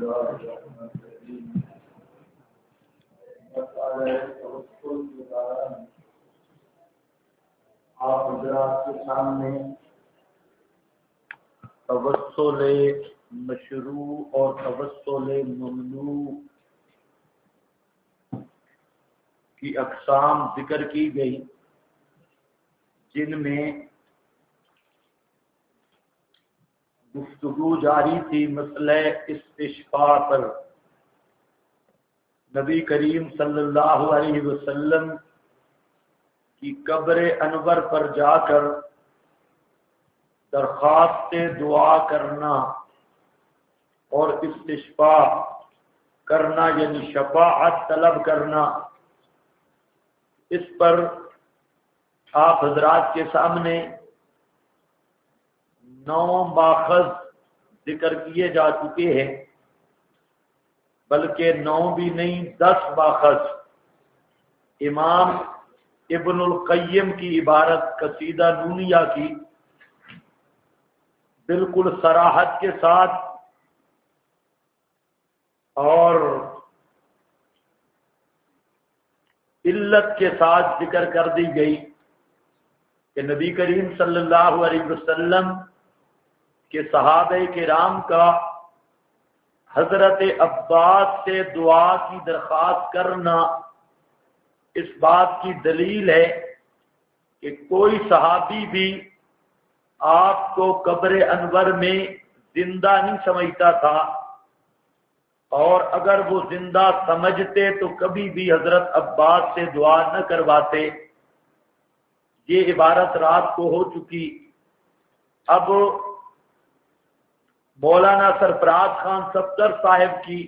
آپ حضرات کے سامنے توسل مشروع اور توسل ممنوع کی اقسام ذکر کی گئی، جن میں گفتگو جاری تھی مسئلہ استشفاء پر۔ نبی کریم صلی اللہ علیہ وسلم کی قبر انور پر جا کر درخواست دعا کرنا اور استشفاء کرنا یعنی شفاعت طلب کرنا، اس پر آپ حضرات کے سامنے 9 ماخذ ذکر کیے جا چکے ہیں، بلکہ 9 بھی نہیں 10 ماخذ۔ امام ابن القیم کی عبارت قصیدہ نونیہ کی بالکل صراحت کے ساتھ اور علت کے ساتھ ذکر کر دی گئی کہ نبی کریم صلی اللہ علیہ وسلم کے صحابہ کرام کا حضرت عباس سے دعا کی درخواست کرنا اس بات کی دلیل ہے کہ کوئی صحابی بھی آپ کو قبر انور میں زندہ نہیں سمجھتا تھا، اور اگر وہ زندہ سمجھتے تو کبھی بھی حضرت عباس سے دعا نہ کرواتے۔ یہ عبارت رات کو ہو چکی۔ اب مولانا سرفراز خان صفدر صاحب کی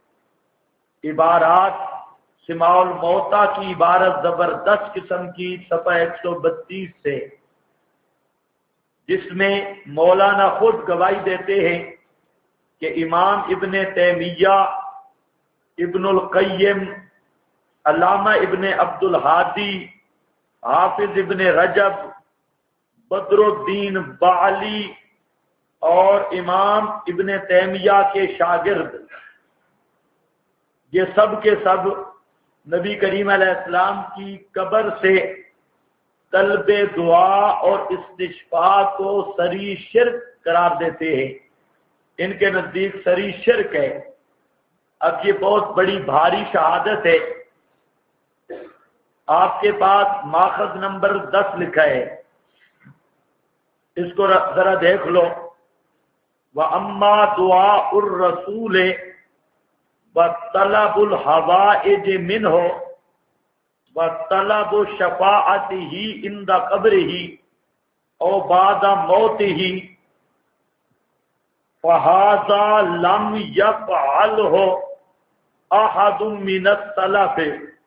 عبارات سماع الموتیٰ کی عبارت زبردست قسم کی صفحہ 132 سے، جس میں مولانا خود گواہی دیتے ہیں کہ امام ابن تیمیہ، ابن القیم، علامہ ابن عبد الہادی، حافظ ابن رجب، بدر الدین بعلی اور امام ابن تیمیہ کے شاگرد، یہ سب کے سب نبی کریم علیہ السلام کی قبر سے طلب دعا اور استشفاء کو صریح شرک قرار دیتے ہیں۔ ان کے نزدیک صریح شرک ہے۔ اب یہ بہت بڑی بھاری شہادت ہے۔ آپ کے پاس ماخذ نمبر 10 لکھا ہے، اس کو ذرا دیکھ لو۔ وَأَمَّا دُعَاءُ الرَّسُولِ وَطَلَبُ الْحَوَائِجِ مِنْهُ وَطَلَبُ شَفَاعَتِهِ عِنْدَ قَبْرِهِ أَوْ بَعْدَ مَوْتِهِ فَهَذَا لَمْ يَفْعَلْهُ أَحَدٌ مِّنَ السَّلَفِ۔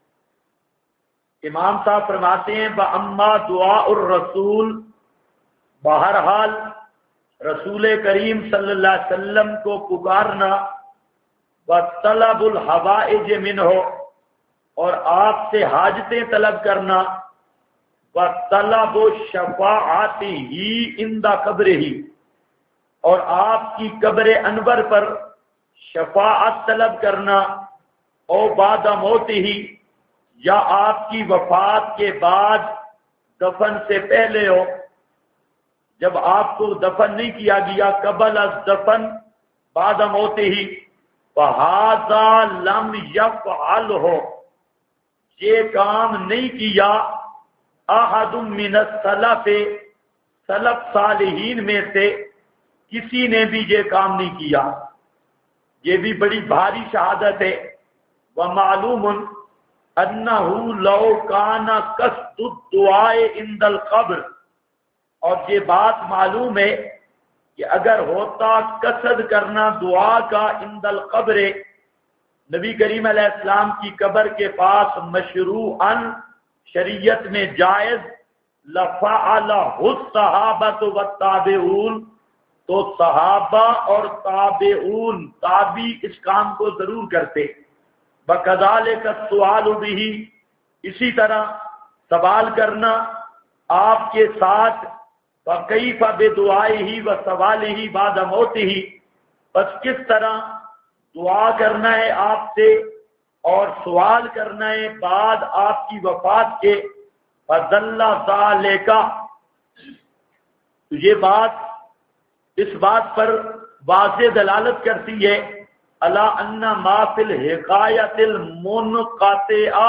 امام صاحب فرماتے ہیں وَأَمَّا دُعَاءُ الرَّسُولِ، بہرحال رسول کریم صلی اللہ علیہ وسلم کو پکارنا، وَطَلَبُ الْحَوَائِجِ مِنْهُ اور آپ سے حاجتیں طلب کرنا، وَطَلَبُ شَفَاعَتِهِ عِنْدَ قَبْرِهِ اور آپ کی قبر انور پر شفاعت طلب کرنا، او بعد موتہ یا آپ کی وفات کے بعد دفن سے پہلے ہو، جب آپ کو دفن نہیں کیا گیا، قبل از دفن بعد موتہ، فَهَذَا لَمْ يَفْعَلْهُ یہ کام نہیں کیا احد من السلف سلف صالحین میں سے کسی نے بھی یہ کام نہیں کیا۔ یہ بھی بڑی بھاری شہادت ہے۔ وَمَعْلُومٌ أَنَّهُ لَوْ كَانَ قَصْدُ الدُّعَاءِ عِنْدَ الْقَبْرِ اور یہ بات معلوم ہے کہ اگر ہوتا قصد کرنا دعا کا عند القبر، نبی کریم علیہ السلام کی قبر کے پاس مشروعاً شریعت میں جائز، لَفَعَلَهُ الصَّحَابَةُ وَالتَّابِعُونَ تو صحابہ اور تابعون تابعی اس کام کو ضرور کرتے۔ وَكَذَلِكَ السُّؤَالُ بِهِ اسی طرح سوال کرنا آپ کے ساتھ، وَكَيْفَ بِدُعَائِهِ وَسَوَالِهِ بَعْدَ مَوْتِهِ بس کس طرح دعا کرنا ہے آپ سے اور سوال کرنا ہے بعد آپ کی وفات کے، فَدَلَّ ذَلِكَ، تو یہ بات اس بات پر واضح دلالت کرتی ہے علی ان ما فی الحکایت المنقطعہ،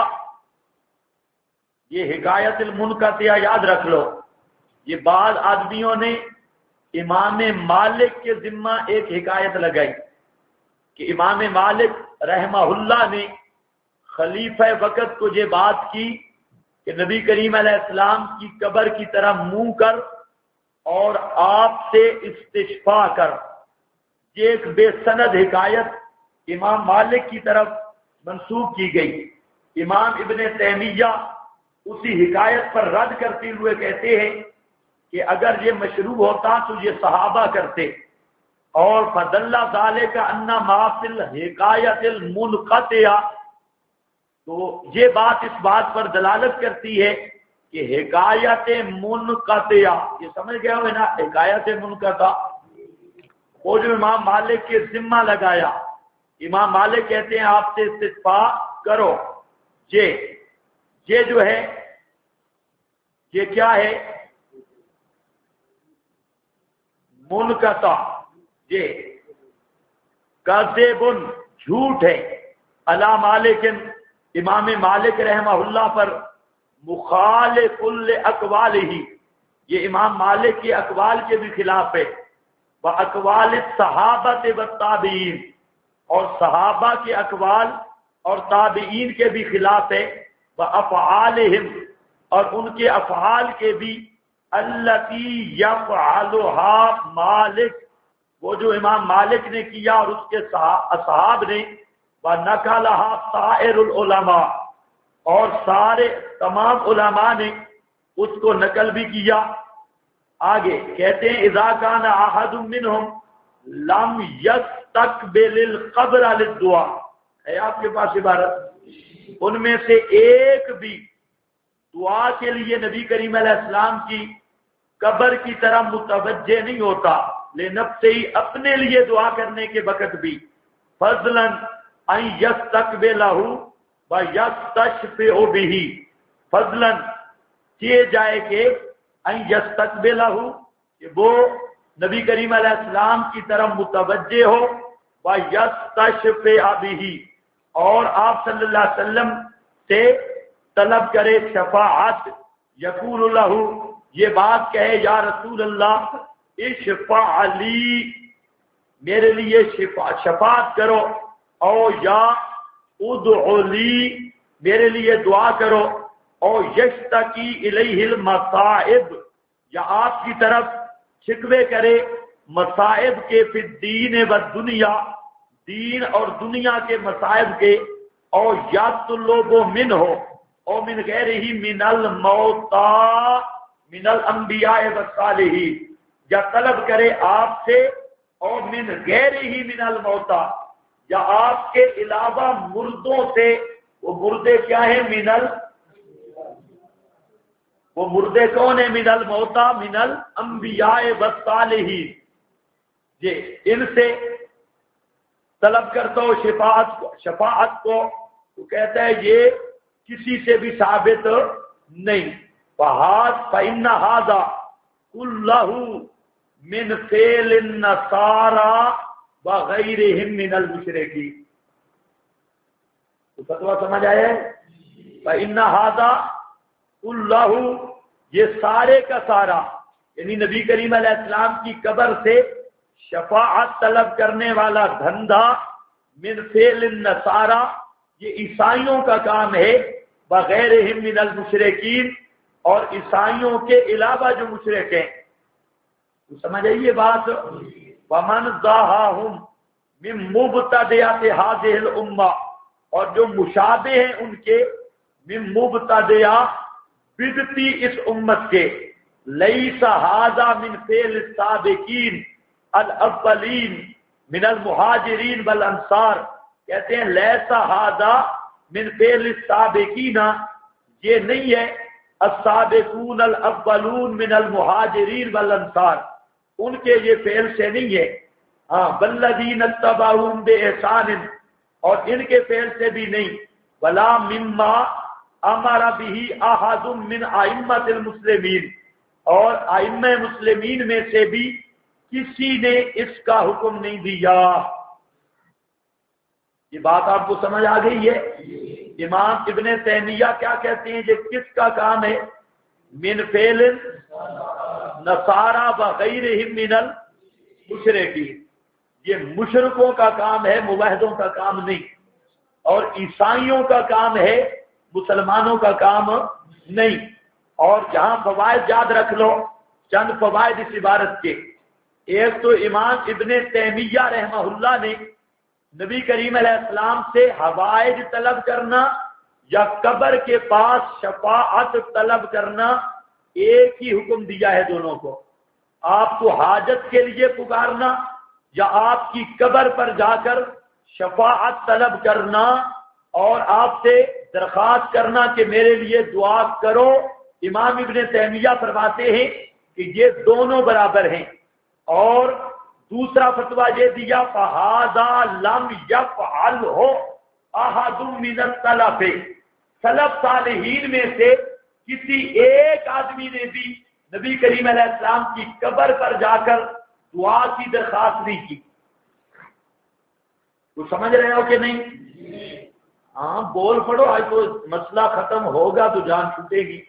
یہ حکایت المنقطعہ یاد رکھ لو، یہ بعض آدمیوں نے امام مالک کے ذمہ ایک حکایت لگائی کہ امام مالک رحمہ اللہ نے خلیفہ وقت کو یہ بات کی کہ نبی کریم علیہ السلام کی قبر کی طرف منہ کر اور آپ سے استشفاء کر، یہ ایک بے سند حکایت امام مالک کی طرف منسوب کی گئی۔ امام ابن تیمیہ اسی حکایت پر رد کرتے ہوئے کہتے ہیں کہ اگر یہ مشروع ہوتا تو یہ صحابہ کرتے، اور فَدَلَّ ذَلِكَ أَنَّ مَا فِي الْحِكَایَةِ الْمُنْقَطِعَةِ، تو یہ بات اس بات پر دلالت کرتی ہے کہ حکایت منقطعہ، یہ سمجھ گئے ہو نا، حکایت منقطع وہ جو امام مالک کے ذمہ لگایا، امام مالک کہتے ہیں آپ سے استشفاء کرو، یہ جو ہے یہ کیا ہے؟ منقطع، یہ کذب، جھوٹ ہے، علی مالک، امام مالک رحمہ اللہ پر، مخالف الاقوالہ، یہ امام مالک کے اقوال کے بھی خلاف ہے، واقوال الصحابہ والتابعین، اور صحابہ کے اقوال اور تابعین کے بھی خلاف ہے، وافعالہم، اور ان کے افعال کے بھی، التی یفعلها مالک، وہ جو امام مالک نے کیا اور اس کے اصحاب نے، وَنَقَلَهَا سَائِرُ الْعُلَمَاء، اور سارے تمام علماء نے اس کو نقل بھی کیا۔ آگے کہتے ہیں اذا كان احد منهم لم يستقبل القبر للدعاء، ہے آپ کے پاس عبارت، ان میں سے ایک بھی دعا کے لیے نبی کریم علیہ السلام کی قبر کی طرف متوجہ نہیں ہوتا، لنفسہ ہی، اپنے لیے دعا کرنے کے وقت بھی، فضلا ان یستقبلہ ویستشفع بہ، فضلا کیے جائے کہ ان یستقبلہ، کہ وہ نبی کریم علیہ السلام کی طرف متوجہ ہو، ویستشفع بہ، اور آپ صلی اللہ علیہ وسلم سے طلب کرے شفاعت، یقول لہ، یہ بات کہے یا رسول اللہ اشفع لی، میرے لیے شفاعت کرو، او یا ادعو لی، میرے لیے دعا کرو، او یشتکی الیہ المصائب، یا آپ کی طرف شکوے کرے مصائب کے، فی الدین والدنیا، دین اور دنیا کے مصائب کے، او یطلب منہ، او من غیرہ من الموتى من الانبیاء والصالحین، یا طلب کرے آپ سے، اور من غیرہ من الموتى، یا آپ کے علاوہ مردوں سے، وہ مردے کیا ہیں؟ وہ مردے کون ہیں؟ من الموتى من الانبیاء والصالحین، یہ ان سے طلب کرتا ہو شفاعت کو، تو کہتا ہے یہ کسی سے بھی ثابت نہیں۔ فَإِنَّ هَذَا كُلَّهُ مِنْ فِعْلِ النَّصَارَى وَغَيْرِهِمْ مِنَ الْمُشْرِكِينَ، تو فتویٰ سمجھ آیا ہے؟ فَإِنَّ هَذَا كُلَّهُ، یہ سارے کا سارا، یعنی نبی کریم علیہ السلام کی قبر سے شفاعت طلب کرنے والا دھندا، من فعل النصارى، یہ عیسائیوں کا کام ہے، وغیرہم من المشرکین، اور عیسائیوں کے علاوہ جو مشرک ہیں، تو سمجھ آئیے بات۔ ومن ضاہاہم من مبتدعات هذه الامہ، اور جو مشابہ ہیں ان کے، من مبتدع بدعتی اس امت کے، لیس ھذا من فعل السابقین الاولین من المہاجرین والانصار، کہتے ہیں لیس ھذا من فعل السابقین، یہ نہیں ہے السابقون الاولون من المہاجرین والانصار، ان کے یہ فعل سے نہیں ہے، ہاں والذین اتبعوہم بإحسان، اور ان کے فعل سے بھی نہیں، ولا مما امر به احد من ائمۃ المسلمین، اور ائمہ مسلمین میں سے بھی کسی نے اس کا حکم نہیں دیا۔ یہ بات آپ کو سمجھ آ گئی ہے؟ امام ابن تیمیہ کیا کہتے ہیں؟ یہ کس کا کام ہے؟ من فعل نصارى وغیرہم من المشرکین، یہ مشرکوں کا کام ہے، موحدوں کا کام نہیں، اور عیسائیوں کا کام ہے، مسلمانوں کا کام نہیں۔ اور جہاں فوائد یاد رکھ لو، چند فوائد اس عبارت کے۔ ایک تو امام ابن تیمیہ رحمہ اللہ نے نبی کریم علیہ السلام سے حوائج طلب کرنا یا قبر کے پاس شفاعت طلب کرنا ایک ہی حکم دیا ہے دونوں کو۔ آپ کو حاجت کے لیے پکارنا یا آپ کی قبر پر جا کر شفاعت طلب کرنا اور آپ سے درخواست کرنا کہ میرے لیے دعا کرو، امام ابن تیمیہ فرماتے ہیں کہ یہ دونوں برابر ہیں۔ اور دوسرا فتویٰ یہ دیا فَهَذَا لَمْ يَفْعَلْهُ أَحَدٌ مِّنَ السَّلَفِ، سلف صالحین میں سے کسی ایک آدمی نے بھی نبی کریم علیہ السلام کی قبر پر جا کر دعا کی درخواست نہیں کی۔ تو سمجھ رہے ہو کہ نہیں؟ ہاں بول پڑو، آج تو مسئلہ ختم ہوگا تو جان چھوٹے گی۔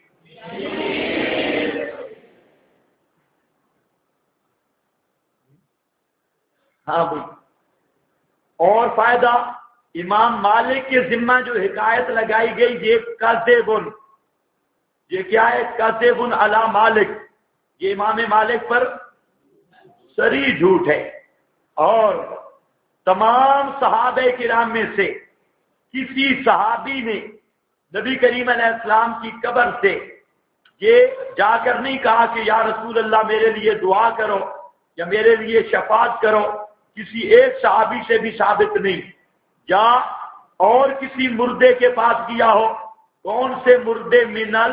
ہاں بھائی، اور فائدہ، امام مالک کے ذمہ جو حکایت لگائی گئی یہ کذبن، یہ کیا ہے؟ کذبن علی مالک، یہ امام مالک پر سری جھوٹ ہے۔ اور تمام صحابہ کرام میں سے کسی صحابی نے نبی کریم علیہ السلام کی قبر سے یہ جا کر نہیں کہا کہ یا رسول اللہ میرے لیے دعا کرو یا میرے لیے شفاعت کرو، کسی ایک صحابی سے بھی ثابت نہیں۔ یا اور کسی مردے کے پاس گیا ہو، کون سے مردے؟ منل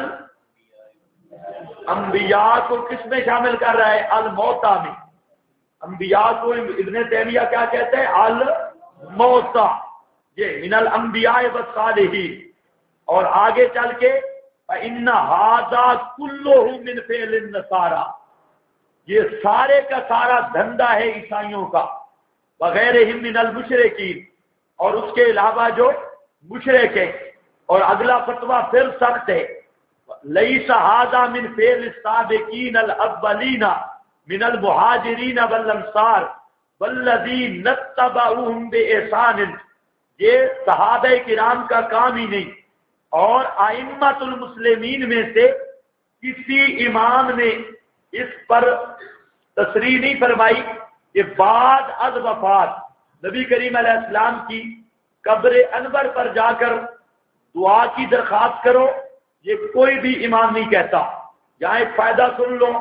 انبیاء کو کس میں شامل کر رہا ہے؟ الموتا میں۔ انبیاء کو ابن تیمیہ کیا کہتے ہیں؟ الموتا، یہ من الانبیاء والصالحین۔ اور آگے چل کے فإن هذا كله من فعل النصارى، یہ سارے کا سارا دھندا ہے عیسائیوں کا، وغیرہم من المشرکین، اور اس کے علاوہ جو مشرک ہیں۔ اور اگلا فتویٰ پھر سخت ہے، لیس ھذا من فعل السابقین الاولین من المہاجرین والانصار والذین اتبعوہم بإحسان، یہ صحابہ کرام کا کام ہی نہیں، اور ائمۃ المسلمین میں سے کسی امام نے اس پر تصریح نہیں فرمائی کہ بعد از وفات نبی کریم علیہ السلام کی قبر انور پر جا کر دعا کی درخواست کرو، یہ کوئی بھی امام نہیں کہتا۔ یہاں ایک فائدہ سن لو،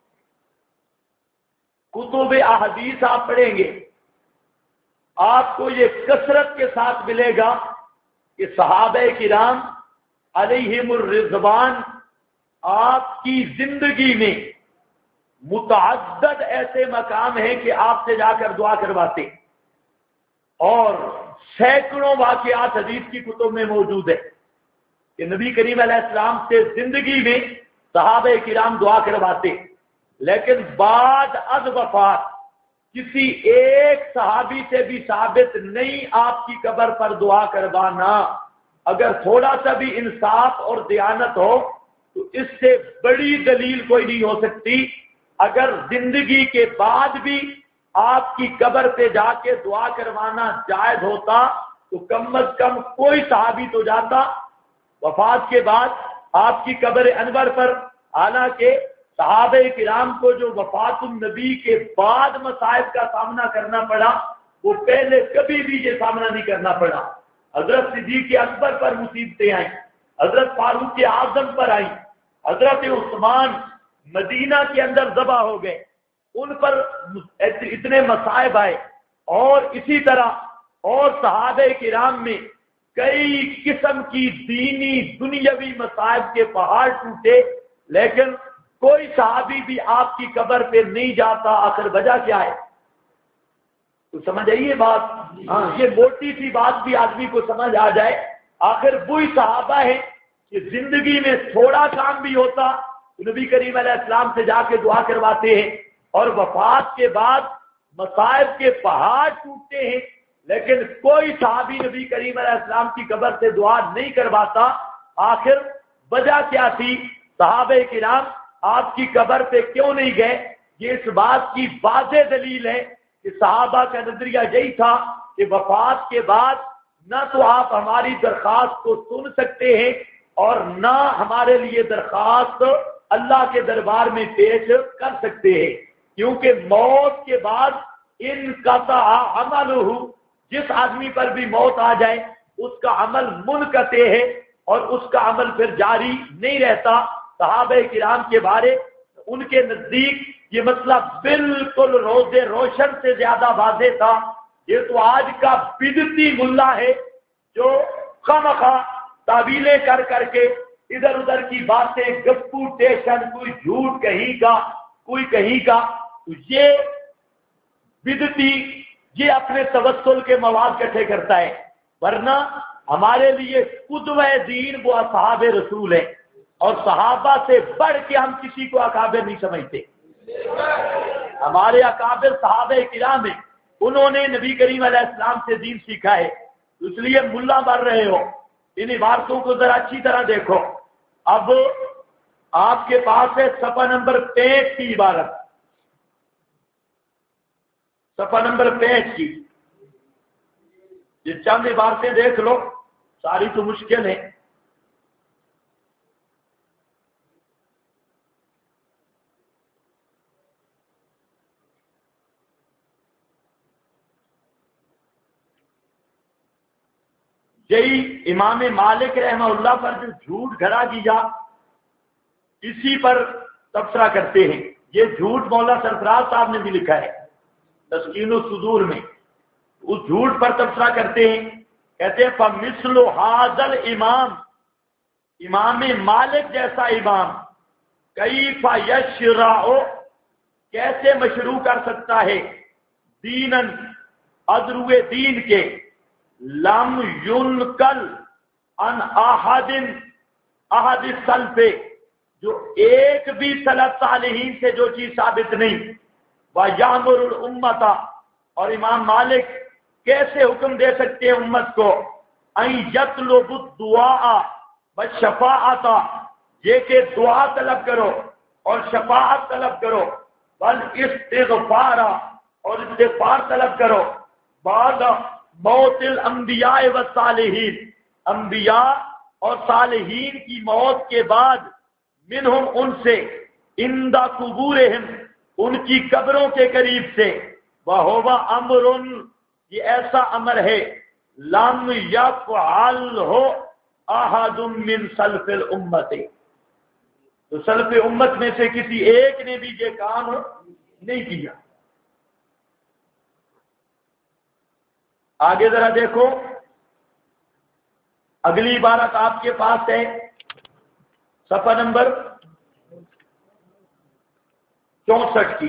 کتب احادیث آپ پڑھیں گے، آپ کو یہ کثرت کے ساتھ ملے گا کہ صحابہ کرام علیہم الرضوان آپ کی زندگی میں متعدد ایسے مقام ہیں کہ آپ سے جا کر دعا کرواتے، اور سینکڑوں واقعات حدیث کی کتب میں موجود ہے کہ نبی کریم علیہ السلام سے زندگی میں صحابہ کرام دعا کرواتے، لیکن بعد از وفات کسی ایک صحابی سے بھی ثابت نہیں آپ کی قبر پر دعا کروانا۔ اگر تھوڑا سا بھی انصاف اور دیانت ہو تو اس سے بڑی دلیل کوئی نہیں ہو سکتی۔ اگر زندگی کے بعد بھی آپ کی قبر پہ جا کے دعا کروانا جائز ہوتا تو کم از کم کوئی صحابی تو جاتا وفات کے بعد آپ کی قبر انور پر۔ حالانکہ صحابہ کرام کو جو وفات النبی کے بعد مصائب کا سامنا کرنا پڑا، وہ پہلے کبھی بھی یہ سامنا نہیں کرنا پڑا۔ حضرت صدیق اکبر پر مصیبتیں آئیں، حضرت فاروق اعظم پر آئیں، حضرت عثمان مدینہ کے اندر ذبح ہو گئے، ان پر اتنے مصائب آئے، اور اسی طرح اور صحابہ کرام میں کئی قسم کی دینی دنیاوی مصائب کے پہاڑ ٹوٹے، لیکن کوئی صحابی بھی آپ کی قبر پہ نہیں جاتا۔ آخر وجہ کیا ہے؟ تو سمجھ آئیے بات؟ ہاں، یہ موٹی سی بات بھی آدمی کو سمجھ آ جائے. آخر وہی صحابہ ہے کہ زندگی میں تھوڑا کام بھی ہوتا تو نبی کریم علیہ السلام سے جا کے دعا کرواتے ہیں، اور وفات کے بعد مصائب کے پہاڑ ٹوٹتے ہیں لیکن کوئی صحابی نبی کریم علیہ السلام کی قبر سے دعا نہیں کرواتا. آخر وجہ کیا تھی؟ صحابہ کرام آپ کی قبر پہ کیوں نہیں گئے؟ یہ اس بات کی واضح دلیل ہے کہ صحابہ کا نظریہ یہی تھا کہ وفات کے بعد نہ تو آپ ہماری درخواست کو سن سکتے ہیں اور نہ ہمارے لیے درخواست اللہ کے دربار میں پیش کر سکتے ہیں، کیونکہ موت کے بعد انقطع عملہ، جس آدمی پر بھی موت آ جائے اس کا عمل منقطع ہے اور اس کا عمل پھر جاری نہیں رہتا. صحابہ کرام کے بارے ان کے نزدیک یہ مسئلہ بالکل روز روشن سے زیادہ واضح تھا. یہ تو آج کا بدعتی ملا ہے جو خامخواہ تعویلیں کر کر کے ادھر ادھر کی باتیں، گپو ٹیشن، کوئی جھوٹ کہیں کا کوئی کہیں کا. تو یہ بدعتی یہ اپنے توسل کے مواد اکٹھے کرتا ہے، ورنہ ہمارے لیے قدوہ دین وہ اصحاب رسول ہیں، اور صحابہ سے بڑھ کے ہم کسی کو اکابر نہیں سمجھتے. ہمارے اکابر صحابہ کرام ہیں، انہوں نے نبی کریم علیہ السلام سے دین سیکھا ہے. اس لیے ملا بن رہے ہو، ان عبارتوں کو ذرا اچھی طرح دیکھو. اب آپ کے پاس ہے صفحہ نمبر 65 کی عبارت، صفحہ نمبر 65 کی یہ چند عبارتیں دیکھ لو، ساری تو مشکل ہے. یہی امام مالک رحمہ اللہ پر جو جھوٹ گھڑا دیا اسی پر تبصرہ کرتے ہیں. یہ جھوٹ مولا سرفراز صاحب نے بھی لکھا ہے تسکین الصدور میں. اس جھوٹ پر تبصرہ کرتے ہیں، کہتے ہیں فمثل ھذا الامام، امام مالک جیسا امام کیف یشرع، کیسے مشروع کر سکتا ہے، دینن ادروئے دین کے، لم ينقل عن احد السلف، جو ایک بھی سلف صالحین سے جو چیز ثابت نہیں. وَيَأْمُرُ الْأُمَّةَ، اور امام مالک کیسے حکم دے سکتے ہیں امت کو، أَن يَطْلُبُ الدُّعَاءَ وَالشَّفَاعَةَ، یہ کہ دعا طلب کرو اور شفاعت طلب کرو، وَالْإِسْتِغْفَارَ، اور استغفار طلب کرو، بعد موت الانبیاء والصالحین، انبیاء اور صالحین کی موت کے بعد، منہم ان سے، عند قبورہم ان کی قبروں کے قریب سے، وہو امر، یہ ایسا امر ہے، لم یفعلہ احد من سلف الامت، تو سلف امت میں سے کسی ایک نے بھی یہ کام نہیں کیا. آگے ذرا دیکھو، اگلی عبارت آپ کے پاس ہے صفحہ نمبر 64 کی،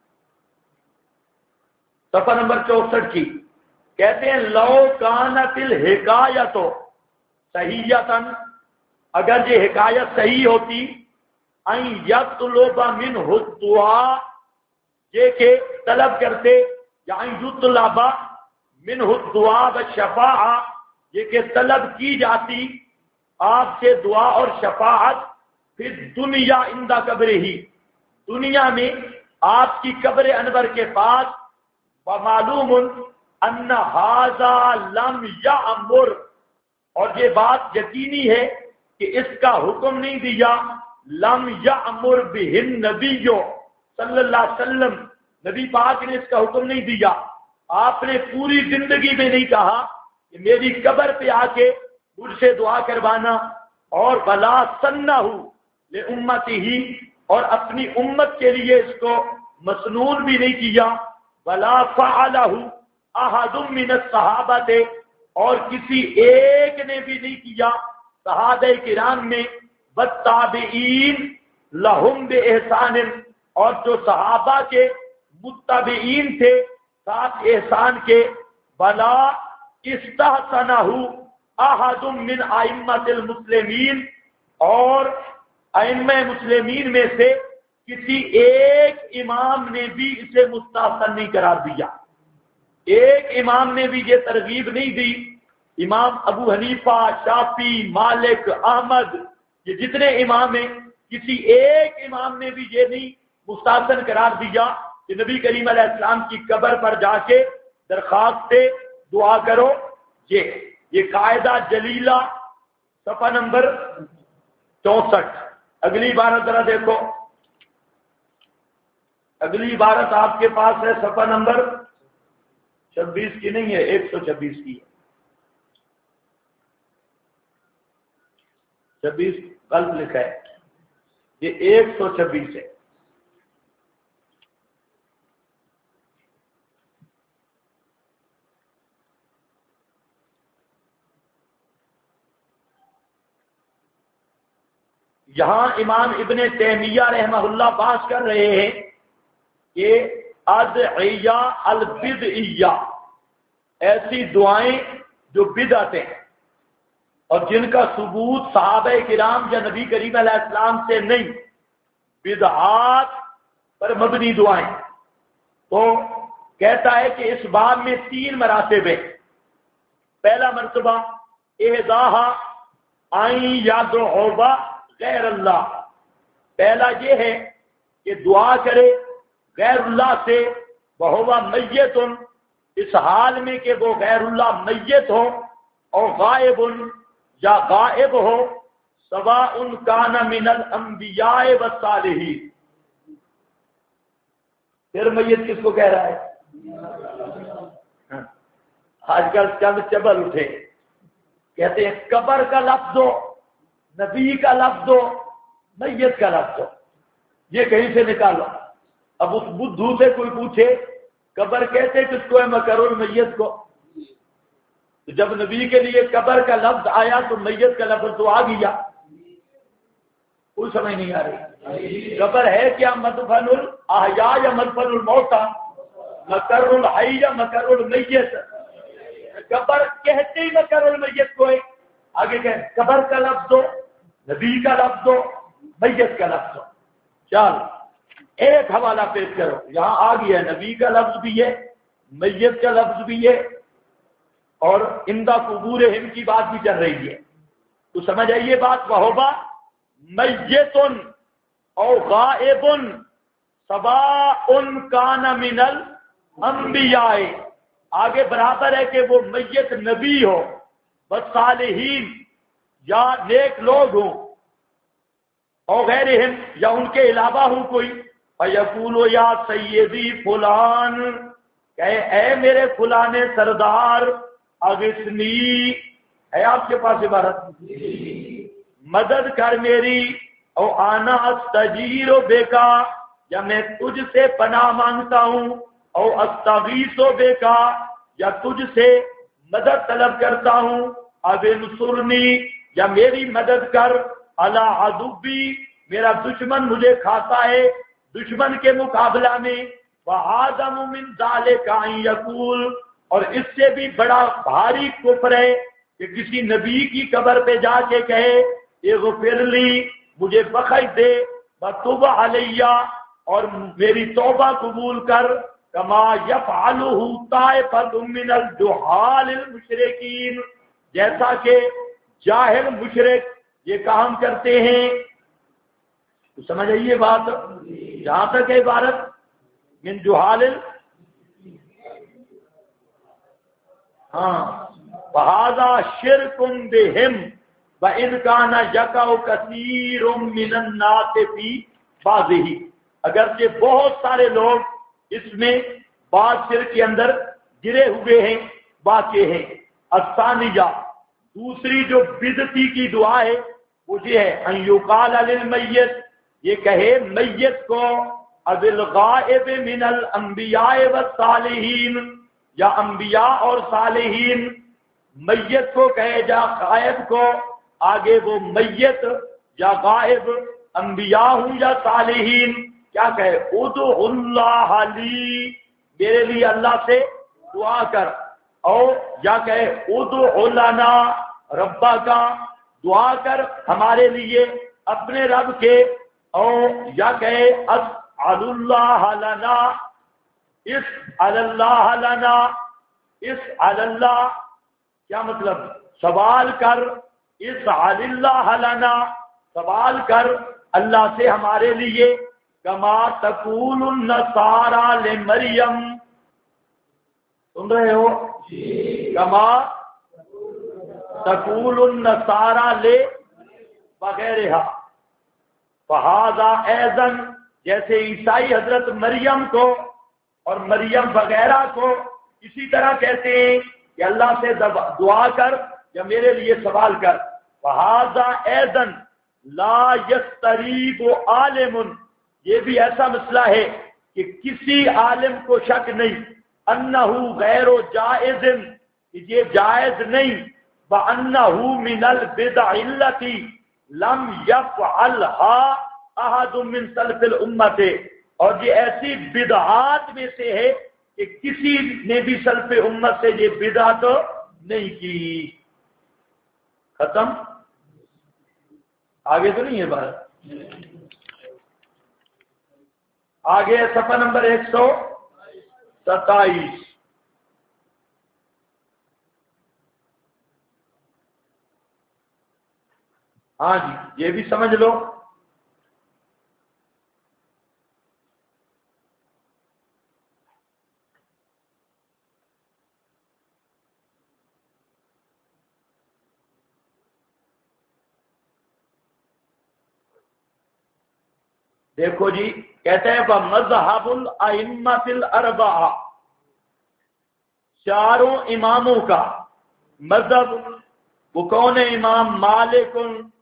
صفحہ نمبر 64 کی. کہتے ہیں لو کانت الحکایت صحیحۃ، اگر یہ حکایت صحیح ہوتی، ان یطلب منہ الدعاء، یہ کہ طلب کرتے، یا ان یطلب منہ الدعاء والشفاعہ، یہ کہ طلب کی جاتی آپ سے دعا اور شفاعت، پھر دنیا عند قبرہ، دنیا میں آپ کی قبر انور کے پاس، ومعلوم ان ھذا لم یامر، اور یہ بات یقینی ہے کہ اس کا حکم نہیں دیا، لم یامر بہ النبی صلی اللہ علیہ وسلم، نبی پاک نے اس کا حکم نہیں دیا. آپ نے پوری زندگی میں نہیں کہا کہ میری قبر پہ آ کے مجھ سے دعا کروانا، اور بلا سنہ لامتہ، اور اپنی امت کے لیے اس کو مسنون بھی نہیں کیا، بلا فعلہ احد من الصحابہ، اور کسی ایک نے بھی نہیں کیا صحابہ کرام میں، والتابعین لہم باحسان، اور جو صحابہ کے متبعین تھے ساتھ احسان کے، بلا استحسنہ احد من ائمۃ المسلمین، اور ائمہ مسلمین میں سے کسی ایک امام نے بھی اسے مستحسن نہیں قرار دیا، ایک امام نے بھی یہ ترغیب نہیں دی۔ امام ابو حنیفہ، شافعی، مالک، احمد، یہ جتنے امام ہیں، کسی ایک امام نے بھی یہ نہیں مستحسن قرار دیا کہ نبی کریم علیہ السلام کی قبر پر جا کے درخواست سے دعا کرو۔ یہ قاعدہ جلیلہ صفحہ نمبر 64۔ اگلی عبارت ذرا دیکھو، اگلی عبارت آپ کے پاس ہے صفحہ نمبر 26 کی نہیں ہے، 126 کی ہے۔ 26 غلط لکھا ہے، یہ 126 ہے۔ یہاں امام ابن تیمیہ رحمہ اللہ بحث کر رہے ہیں کہ ادعیہ البدعیہ، ایسی دعائیں جو بدعت ہیں اور جن کا ثبوت صحابہ کرام یا نبی کریم علیہ السلام سے نہیں، بدعات پر مبنی دعائیں۔ تو کہتا ہے کہ اس باب میں 3 مراتب ہیں۔ پہلا مرتبہ احداہا ان یدعو غیر اللہ، پہلا یہ ہے کہ دعا کرے غیر اللہ سے، وہو میت، اس حال میں کہ وہ غیر اللہ میت ہو، اور غائب یا غائب ہو، سواء کان من الانبیاء والصالحین۔ پھر میت کس کو کہہ رہا ہے؟ آج کل چند چبل اٹھے، کہتے ہیں قبر کا لفظ ہو، نبی کا لفظ ہو، میت کا لفظ ہو، یہ کہیں سے نکالو۔ اب اس بدھو سے کوئی پوچھے قبر کہتے کس کو ہے؟ مکر المیت کو۔ تو جب نبی کے لیے قبر کا لفظ آیا تو میت کا لفظ تو آ گیا، کوئی سمجھ نہیں آ رہی۔ قبر ہے کیا؟ مدفن الاحیاء یا مدفن الموتى، مکر الحی یا مکر المیت۔ قبر کہتے ہی مکر المیت کو ہے، آگے کہ قبر کا لفظ ہو، نبی کا لفظ ہو، میت کا لفظ ہو۔ چل ایک حوالہ پیش کرو، یہاں آ گیا نبی کا لفظ بھی ہے، میت کا لفظ بھی ہے، اور اندہ قبورہم کی بات بھی چل رہی ہے۔ تو سمجھ آئیے بات، وہوبا میت او غائب سواء کان من الانبیاء، آگے برابر ہے کہ وہ میت نبی ہو، بس صالحین یا نیک لوگ ہوں، اور غیرہم یا ان کے علاوہ ہوں کوئی، فیقولو یا سیدی فلان، کہے اے میرے فلاں سردار، اغثنی، ہے آپ کے پاس عبارت؟ مدد کر میری، او آنا استجیر بیکا، یا میں تجھ سے پناہ مانگتا ہوں، او استغیث بیکا، یا تجھ سے مدد طلب کرتا ہوں، اب انصرنی، یا میری مدد کر، علی عدوی، میرا دشمن مجھے کھاتا ہے، دشمن کے مقابلہ میں، وَآدَمُ مِنْ ذَلِكَ أَنْ يَقُولُ، اور اس سے بھی بڑا بھاری کفر ہے کہ کسی نبی کی قبر پہ جا کے کہے اغفر لی، مجھے بخش دے، وَتُبْ عَلَيَّ، اور میری توبہ قبول کر، کما یفعلہ طائفۃ من الجہال المشرکین، جیسا کہ جاہل مشرک یہ کام کرتے ہیں۔ تو سمجھ آئیے بات، جہاں تک ہے عبارت من جہال، ہاں، فہذا شرک بہم وَإِنْ كَانَ يَقَعُ كَثِيرٌ مِّنَ النَّاسِ فِي بَعْضِهِ، اگرچہ بہت سارے لوگ اس میں بعض شرک کے اندر گرے ہوئے ہیں، واقع ہیں۔ الثانیہ، دوسری جو بدعتی کی دعا ہے وہ یہ ہے، ان یقال للمیت، یہ کہے میت کو، اب الغائب من الانبیاء والصالحین، یا انبیاء اور صالحین، میت کو کہے جا غائب کو، آگے وہ میت یا غائب انبیاء ہوں یا صالحین، کیا کہے ادعو اللہ لی، میرے لیے اللہ سے دعا کر، اور یا کہے ادعو لنا ربک، دعا کر ہمارے لیے اپنے رب کے، اور یا کہے اسأل اللہ لنا، اسأل اللہ لنا، اسأل اللہ کیا مطلب؟ سوال کر، اسأل اللہ لنا، سوال کر اللہ سے ہمارے لیے، کما تقول النصارى لمریم، سن رہے ہو؟ کما تقول النصارى وغیرہ، فہذا ایضاً، جیسے عیسائی حضرت مریم کو اور مریم وغیرہ کو اسی طرح کہتے ہیں کہ اللہ سے دعا کر یا میرے لیے سوال کر، فہذا ایضاً لا یستریب عالم، یہ بھی ایسا مسئلہ ہے کہ کسی عالم کو شک نہیں، انہ غیر جائز، کہ یہ جائز نہیں، وانہ من البدع التی لم یفعلها احد من سلف الامت، اور یہ ایسی بدعات میں سے ہے کہ کسی نے بھی سلف امت سے یہ بدعت نہیں کی۔ ختم؟ آگے تو نہیں ہے بات؟ آگے صفحہ نمبر 127۔ ہاں جی، یہ بھی سمجھ لو۔ دیکھو جی، کہتے ہیں مذہب الائمۃ الاربعہ، چاروں اماموں کا مذہب، وہ کون ہے؟ امام مالک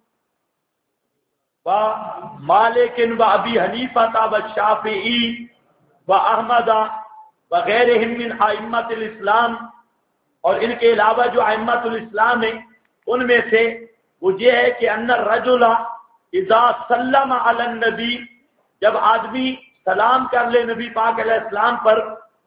و ابی حنیفہ و شافعی و احمد وغیرہم من ائمۃ الاسلام، اور ان کے علاوہ جو ائمۃ الاسلام ہیں ان میں سے وہ یہ ہے کہ ان الرجل اذا سلم علی النبی، جب آدمی سلام کر لے نبی پاک علیہ السلام پر،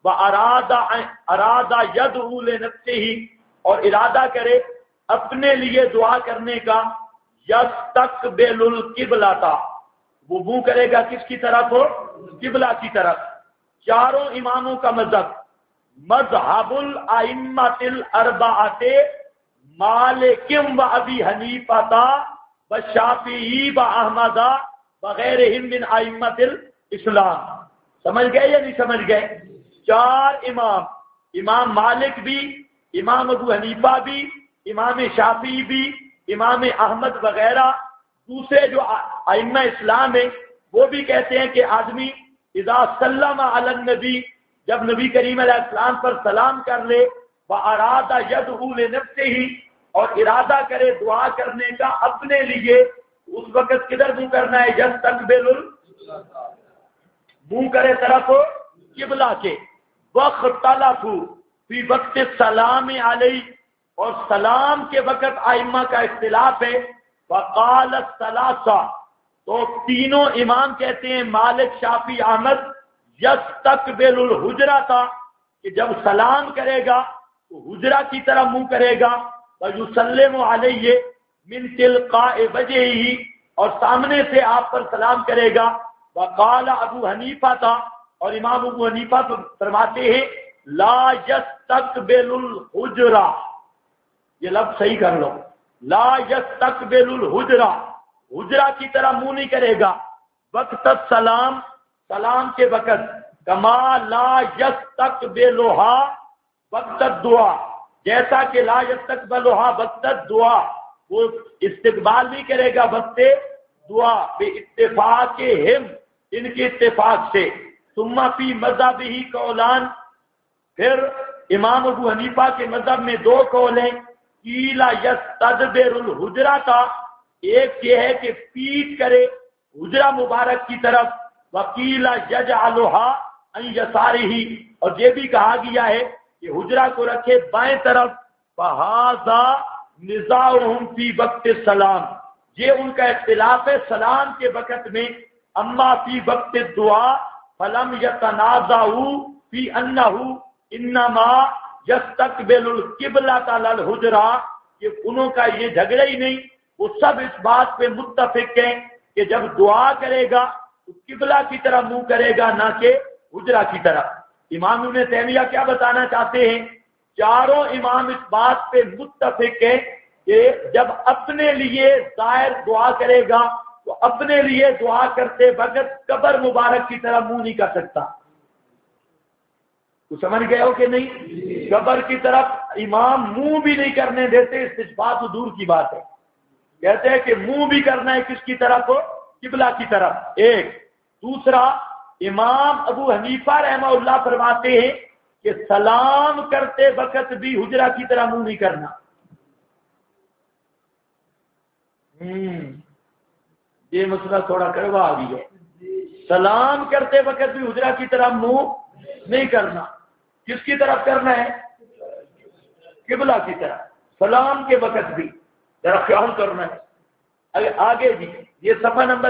اراد یدعو لنفسہ، اور ارادہ کرے اپنے لیے دعا کرنے کا، یستقبل القبلۃ، وہ منہ کرے گا کس کی طرف؟ قبلہ کی طرف۔ چاروں اماموں کا مذہب، مذہب الائمۃ الاربعۃ مالک و ابی حنیفہ و شافعی و احمد وغیرہم من ائمۃ الاسلام۔ سمجھ گئے یا نہیں سمجھ گئے؟ چار امام، امام مالک بھی، امام ابو حنیفہ بھی، امام شافعی بھی، امام احمد وغیرہ، دوسرے جو ائمہ اسلام ہیں وہ بھی کہتے ہیں کہ آدمی اذا سلم علی النبی، جب نبی کریم علیہ السلام پر سلام کر لے، واراد یدعو لنفسہ، اور ارادہ کرے دعا کرنے کا اپنے لیے، اس وقت کدھر منہ کرنا ہے؟ یستقبل، منہ کرے طرف قبلہ کے۔ واختلفوا فی وقت السلام علیہ، اور سلام کے وقت ائمہ کا اختلاف ہے۔ وقال الثلاثہ، تو تینوں امام کہتے ہیں مالک شافعی احمد، یستقبل الحجرۃ، کہ جب سلام کرے گا تو حجرہ کی طرف منہ کرے گا، ویسلم علیہ من تلقاء وجہہ، اور سامنے سے آپ پر سلام کرے گا۔ وقال ابو حنیفہ تھا، اور امام ابو حنیفہ فرماتے ہیں لا یستقبل الحجرہ، یہ لفظ صحیح کر لو، لا یستقبل الحجرہ، حجرہ کی طرح منہ نہیں کرے گا وقت السلام، سلام کے وقت، کما لا یستقبلها وقت الدعا، جیسا کہ لا یستقبلها وقت الدعا، وہ استقبال نہیں کرے گا وقت دعا، بے اتفاق ان کے اتفاق سے۔ ثم فی مذہبہ قولان، پھر امام ابو حنیفہ کے مذہب میں دو قول ہیں، قیل یستدبر الحجرۃ، ایک یہ ہے کہ پیٹ کرے حجرہ مبارک کی طرف، وقیل یجعلها عن یسارہ، اور یہ بھی کہا گیا ہے کہ حجرہ کو رکھے بائیں طرف۔ فہذا نزاعهم فی وقت السلام، یہ ان کا اختلاف ہے سلام کے وقت میں۔ اما فی وقت الدعاء فلم یتنازعوا فی انہ انما یستقبل القبلۃ للحجرہ، کہ انہوں کا یہ جھگڑا ہی نہیں، وہ سب اس بات پہ متفق ہیں کہ جب دعا کرے گا تو قبلہ کی طرف منہ کرے گا، نہ کہ حجرہ کی طرف۔ امام ابن تیمیہ کیا بتانا چاہتے ہیں؟ چاروں امام اس بات پہ متفق ہیں کہ جب اپنے لیے زائر دعا کرے گا تو اپنے لیے دعا کرتے وقت قبر مبارک کی طرف منہ نہیں کر سکتا۔ تو سمجھ گئے ہو کہ نہیں؟ قبر کی طرف امام منہ بھی نہیں کرنے دیتے، استشفاء تو دور کی بات ہے۔ کہتے ہیں کہ منہ بھی کرنا ہے کس کی طرف؟ قبلہ کی طرف، ایک۔ دوسرا، امام ابو حنیفہ رحمہ اللہ فرماتے ہیں کہ سلام کرتے وقت بھی حجرہ کی طرح منہ نہیں کرنا۔ یہ مسئلہ تھوڑا کڑوا آ گئی ہے۔ سلام کرتے وقت بھی حجرہ کی طرح منہ نہیں کرنا، کس کی طرف کرنا ہے؟ قبلہ کی طرف۔ سلام کے وقت بھی ذرا خیال کرنا ہے۔ آگے جی، یہ صفحہ نمبر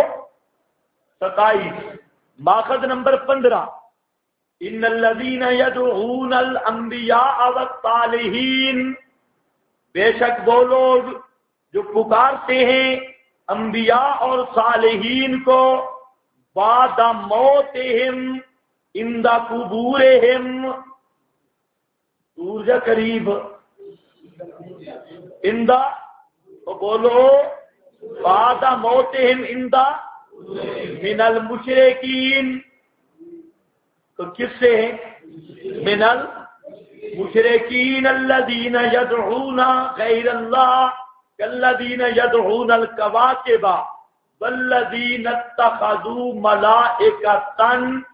127، ماخذ نمبر 15، ان الذین یدعون الانبیاء والصالحین، بے شک وہ لوگ جو پکارتے ہیں انبیاء اور صالحین کو، بعد موتہم عند قبورہم، دور یا قریب؟ عند، بولو، بعد موتہم عند من المشرکین، تو کس سے ہیں؟ من المشرکین الذین یدعون غیر اللہ کالذین یدعون الکواکب والذین اتخذوا ملائکۃ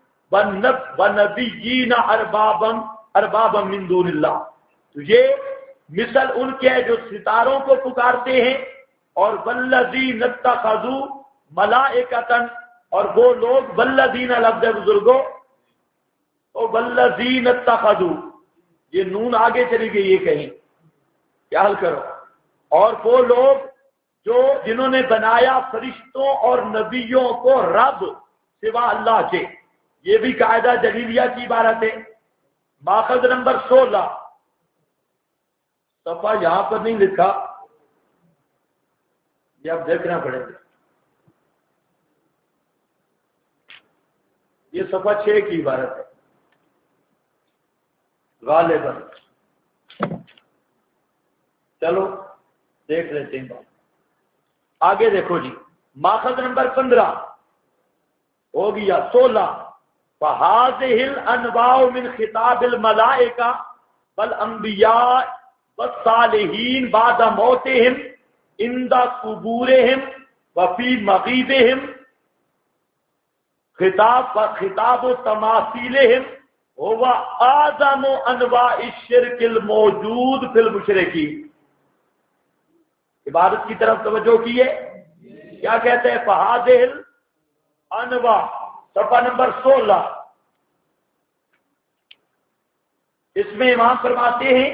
ونبیین اربابا من دون اللہ۔ تو یہ مثل ان کے جو ستاروں کو پکارتے ہیں، اور والذین اتخذوا ملائکۃ، اور وہ لوگ والذین لفظ بزرگوں، اور والذین اتخذوا، یہ نون آگے چلی گئی یہ کہیں، کیا حل کرو؟ اور وہ لوگ جو جنہوں نے بنایا فرشتوں اور نبیوں کو رب سوا اللہ کے، یہ بھی قاعدہ جلیلیہ کی عبارت ہے۔ ماخذ نمبر 16، صفحہ یہاں پر نہیں لکھا، یہ اب دیکھنا پڑے گا، یہ صفحہ 6 کی عبارت ہے غالباً۔ چلو دیکھ لیتے ہیں بات، آگے دیکھو جی، ماخذ نمبر 15 ہو گیا۔ 16، فَهَذِهِ الْأَنْوَاعُ مِنْ خِطَابِ الْمَلَائِكَةِ وَالْأَنْبِيَاءِ وَالصَّالِحِينَ بَعْدَ مَوْتِهِمْ عِنْدَ قُبُورِهِمْ وَفِي مَغِيبِهِمْ، خطاب تماثیلہم هو اعظم انواع الشرک الموجود فی المشرکین۔ عبادت کی طرف توجہ کیے، کیا کہتے ہیں؟ فہذہ الانواع، صفحہ نمبر 16، اس میں امام فرماتے ہیں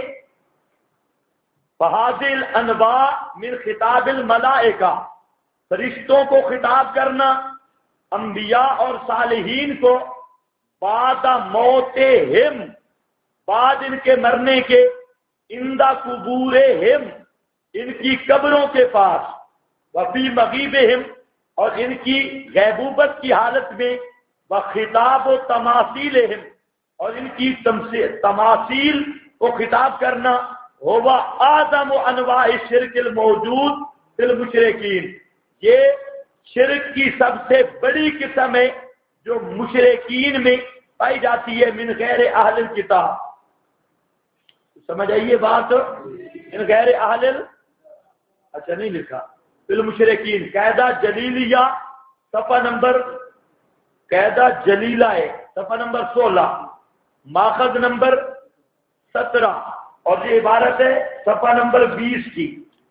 فہذہ الانواع من خطاب الملائکہ، فرشتوں کو خطاب کرنا، انبیاء اور صالحین کو، بعد موتہم، بعد ان کے مرنے کے، عند قبورہم، ان کی قبروں کے پاس، وفی مغیبہم، اور ان کی غیبوبت کی حالت میں، وخطاب و تماثیلہم، اور ان کی تماثیل کو خطاب کرنا، هو اعظم انواع الشرک الموجود فی المشرکین، یہ شرک کی سب سے بڑی قسم ہے جو مشرکین میں پائی جاتی ہے، من غیر اہل الکتاب۔ سمجھ آئیے بات؟ من غیر اہل، اچھا نہیں لکھا، فی المشرکین، قاعدہ جلیلیہ صفحہ نمبر، قاعدہ جلیلہ ہے صفحہ نمبر 16، ماخذ نمبر 17، اور یہ عبارت ہے صفحہ نمبر 20 کی۔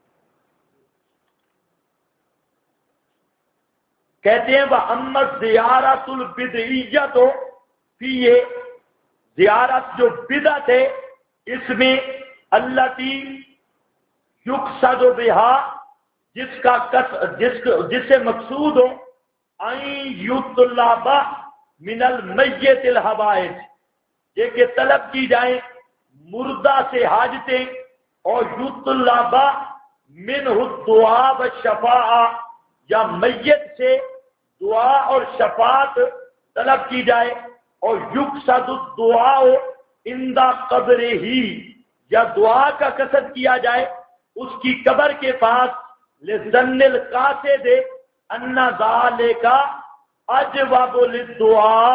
کہتے ہیں وَأَمَّا الزِّيَارَةُ الْبِدْعِيَّةُ، یہ زیارت جو بدعت ہے اس میں، التي يقصد بها، جس سے مقصود ہو، ان يطلب من المیت الحوائج، یہ کہ طلب کی جائیں مردہ سے حاجتیں، اور یطلب منہ الدعاء والشفاعہ، یا میت سے دعا اور شفاعت طلب کی جائے، اور یقصد الدعاء عند قبرہ، یا دعا کا قصد کیا جائے اس کی قبر کے پاس، لظن القاصد ان ذلک اجوب للدعاء،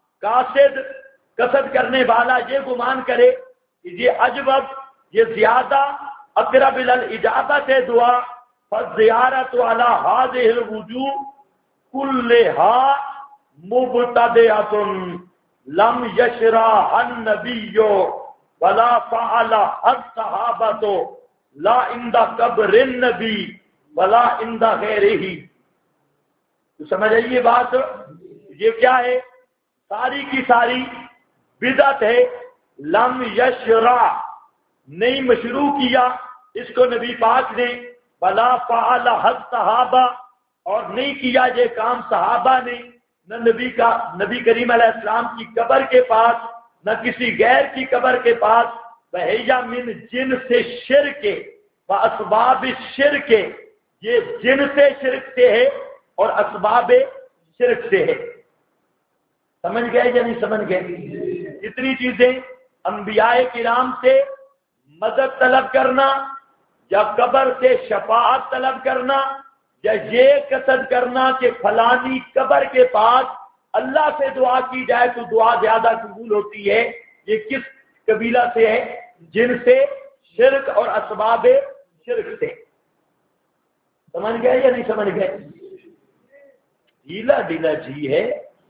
قصد کرنے والا یہ گمان کرے کہ یہ اجوب، یہ زیادہ اقرب الی الاجابت ہے دعا، فالزیارت علی هذه الوجوه كلها مبتدعۃ لم یشرعها النبی ولا فعلها الصحابۃ لا عند قبر النبی ولا عند غیرہ۔ تو سمجھ آئیے بات، یہ کیا ہے؟ ساری کی ساری بدعت ہے، لم یشرع، نہیں مشروع کیا اس کو نبی پاک نے، ولا فعل حد صحابہ، اور نہیں کیا یہ کام صحابہ نے، نہ نبی کریم علیہ السلام کی قبر کے پاس، نہ کسی غیر کی قبر کے پاس، وَهِيَ مِنْ جِنْسِ الشِّرْكِ وَأَسْبَابِ الشِّرْكِ، یہ جن سے شرک سے ہے اور اسباب شرک سے ہے۔ سمجھ گئے یا نہیں سمجھ گئے؟ اتنی چیزیں، انبیاء کرام سے مدد طلب کرنا، یا قبر سے شفاعت طلب کرنا، یا یہ قصد کرنا کہ فلانی قبر کے پاس اللہ سے دعا کی جائے تو دعا زیادہ قبول ہوتی ہے، یہ کس قبیلہ سے ہے؟ جن سے، شرک اور اسباب شرک سے۔ سمجھ گئے یا نہیں سمجھ گئے؟ ڈھیلا ڈھیلا جی ہے،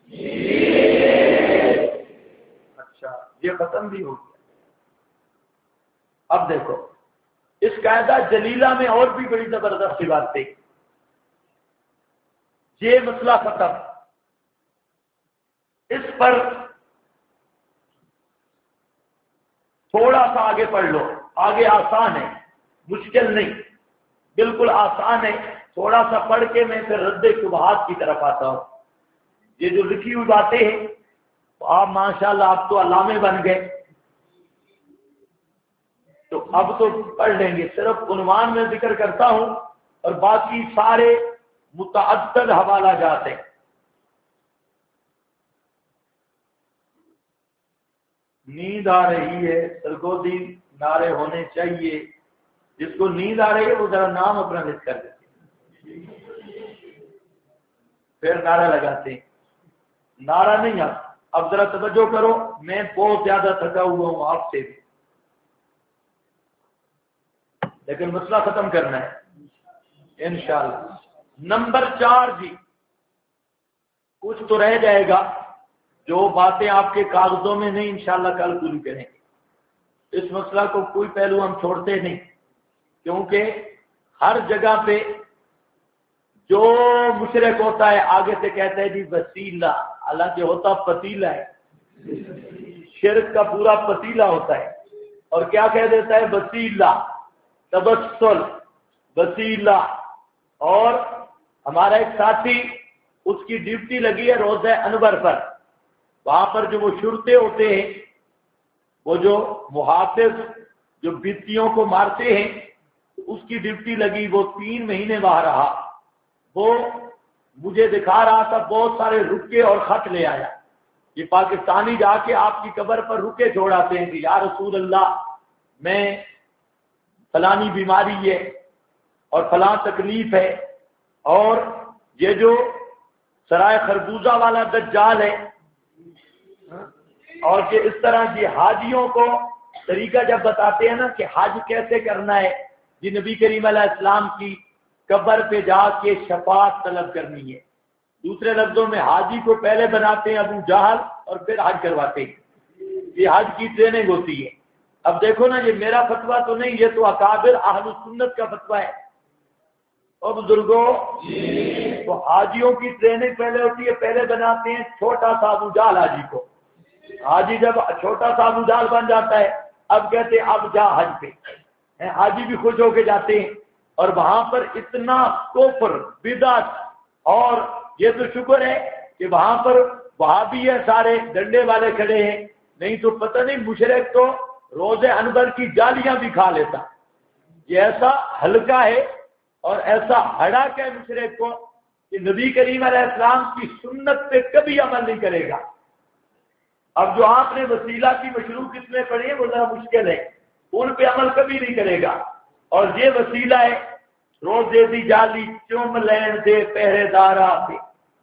اچھا یہ ختم بھی ہو گیا۔ اب دیکھو اس قاعدہ جلیلہ میں اور بھی بڑی زبردست باتیں، یہ مسئلہ ختم۔ اس پر تھوڑا سا آگے پڑھ لو، آگے آسان ہے، مشکل نہیں، بالکل آسان ہے۔ تھوڑا سا پڑھ کے میں پھر رد شبہات کی طرف آتا ہوں۔ یہ جو لکھی ہوئی باتیں ہیں تو آپ ماشاءاللہ آپ تو علامے بن گئے، تو اب تو پڑھ لیں گے، صرف عنوان میں ذکر کرتا ہوں اور باقی سارے متعدد حوالہ جاتے ہیں۔ نیند آ رہی ہے، سرگودی نعرے ہونے چاہیے، جس کو نیند آ رہی ہے وہ ذرا نام اپنا لکھ کر دیتے پھر نعرہ لگاتے ہیں۔ نعرہ نہیں آتا، اب ذرا توجہ کرو، میں بہت زیادہ تھکا ہوا ہوں آپ سے بھی، لیکن مسئلہ ختم کرنا ہے انشاءاللہ۔ نمبر 4 جی، کچھ تو رہ جائے گا، جو باتیں آپ کے کاغذوں میں نہیں انشاءاللہ کل پوری کریں گے۔ اس مسئلہ کو کوئی پہلو ہم چھوڑتے نہیں، کیونکہ ہر جگہ پہ جو مشرک ہوتا ہے آگے سے کہتا ہے جی وسیلہ، حالانکہ ہوتا پتیلا ہے، شرک کا پورا پتیلا ہوتا ہے، اور کیا کہہ دیتا ہے؟ وسیلہ، تبسل، وسیلہ۔ اور ہمارا ایک ساتھی، اس کی ڈیوٹی لگی ہے روزہ انور پر، وہاں پر جو وہ شرطے ہوتے ہیں، وہ جو محافظ جو بتیوں کو مارتے ہیں، اس کی ڈیوٹی لگی، وہ 3 مہینے وہاں رہا، وہ مجھے دکھا رہا تھا، بہت سارے رکے اور خط لے آیا۔ یہ پاکستانی جا کے آپ کی قبر پر رکے چھوڑ آتے ہیں کہ یا رسول اللہ میں فلانی بیماری ہے اور فلاں تکلیف ہے، اور یہ جو سرائے خربوزہ والا دجال ہے، اور کہ اس طرح کی حاجیوں کو طریقہ جب بتاتے ہیں نا کہ حج کیسے کرنا ہے، جی نبی کریم علیہ السلام کی قبر پہ جا کے شفاعت طلب کرنی ہے۔ دوسرے لفظوں میں حاجی کو پہلے بناتے ہیں ابو جہل اور پھر حج کرواتے ہیں، یہ حج کی ٹریننگ ہوتی ہے۔ اب دیکھو نا، یہ میرا فتویٰ تو نہیں، یہ تو اکابر اہل سنت کا فتویٰ ہے۔ اور بزرگوں، تو حاجیوں کی ٹریننگ پہلے ہوتی ہے، پہلے بناتے ہیں چھوٹا سا ابو جہل حاجی کو۔ حاجی جب چھوٹا سا ابو جہل بن جاتا ہے، اب کہتے ہیں اب جا حج پہ، حاجی بھی خوش ہو کے جاتے ہیں، اور وہاں پر اتنا کفر، بدعت، اور یہ تو شکر ہے کہ وہاں پر وہابی ہے، سارے ڈنڈے والے کھڑے ہیں، نہیں تو پتہ نہیں مشرک تو روز انور کی جالیاں بھی کھا لیتا. یہ ایسا ہلکا ہے اور ایسا ہڑک ہے مشرک کو کہ نبی کریم علیہ السلام کی سنت پہ کبھی عمل نہیں کرے گا. اب جو آپ نے وسیلہ کی مشروع قسمیں پڑھی ہیں وہ ذرا مشکل ہے، ان پہ عمل کبھی نہیں کرے گا. اور یہ وسیلہ ہے روزے دی جالی چوم لین دے پہرے دار آتے،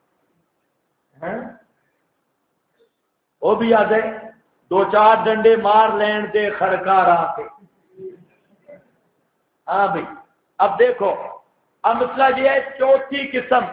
وہ بھی یاد ہے، دو چار ڈنڈے مار لین دے خڑکار آتے. ہاں بھائی اب دیکھو، اب مسئلہ یہ ہے چوتھی قسم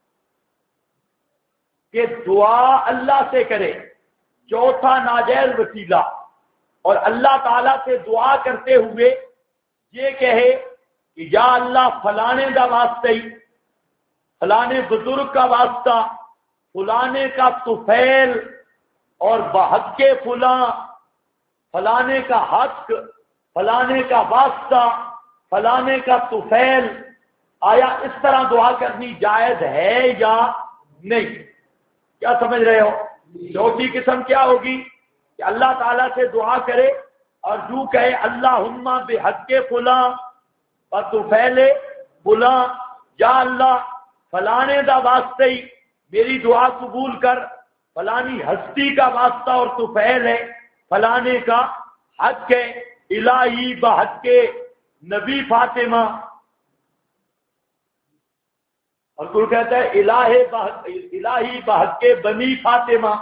کہ دعا اللہ سے کرے، چوتھا ناجائز وسیلہ، اور اللہ تعالیٰ سے دعا کرتے ہوئے یہ کہے کہ یا اللہ فلانے کا واسطہ ہی، فلانے بزرگ کا واسطہ، فلانے کا طفیل اور بحق کے فلاں، فلانے کا حق، فلانے کا واسطہ، فلانے کا طفیل. آیا اس طرح دعا کرنی جائز ہے یا نہیں؟ کیا سمجھ رہے ہو؟ چوتھی قسم کیا ہوگی کہ اللہ تعالیٰ سے دعا کرے اور جو کہے اللہم بحق فلاں اور طفیل فلاں، یا اللہ فلانے دا واسطہ ہی میری دعا قبول کر، فلانی ہستی کا واسطہ اور طفیل ہے، فلانے کا حق ہے، الہی بحق نبی فاطمہ، اور کوئی کہتا ہے الہی بحق بنی فاطمہ.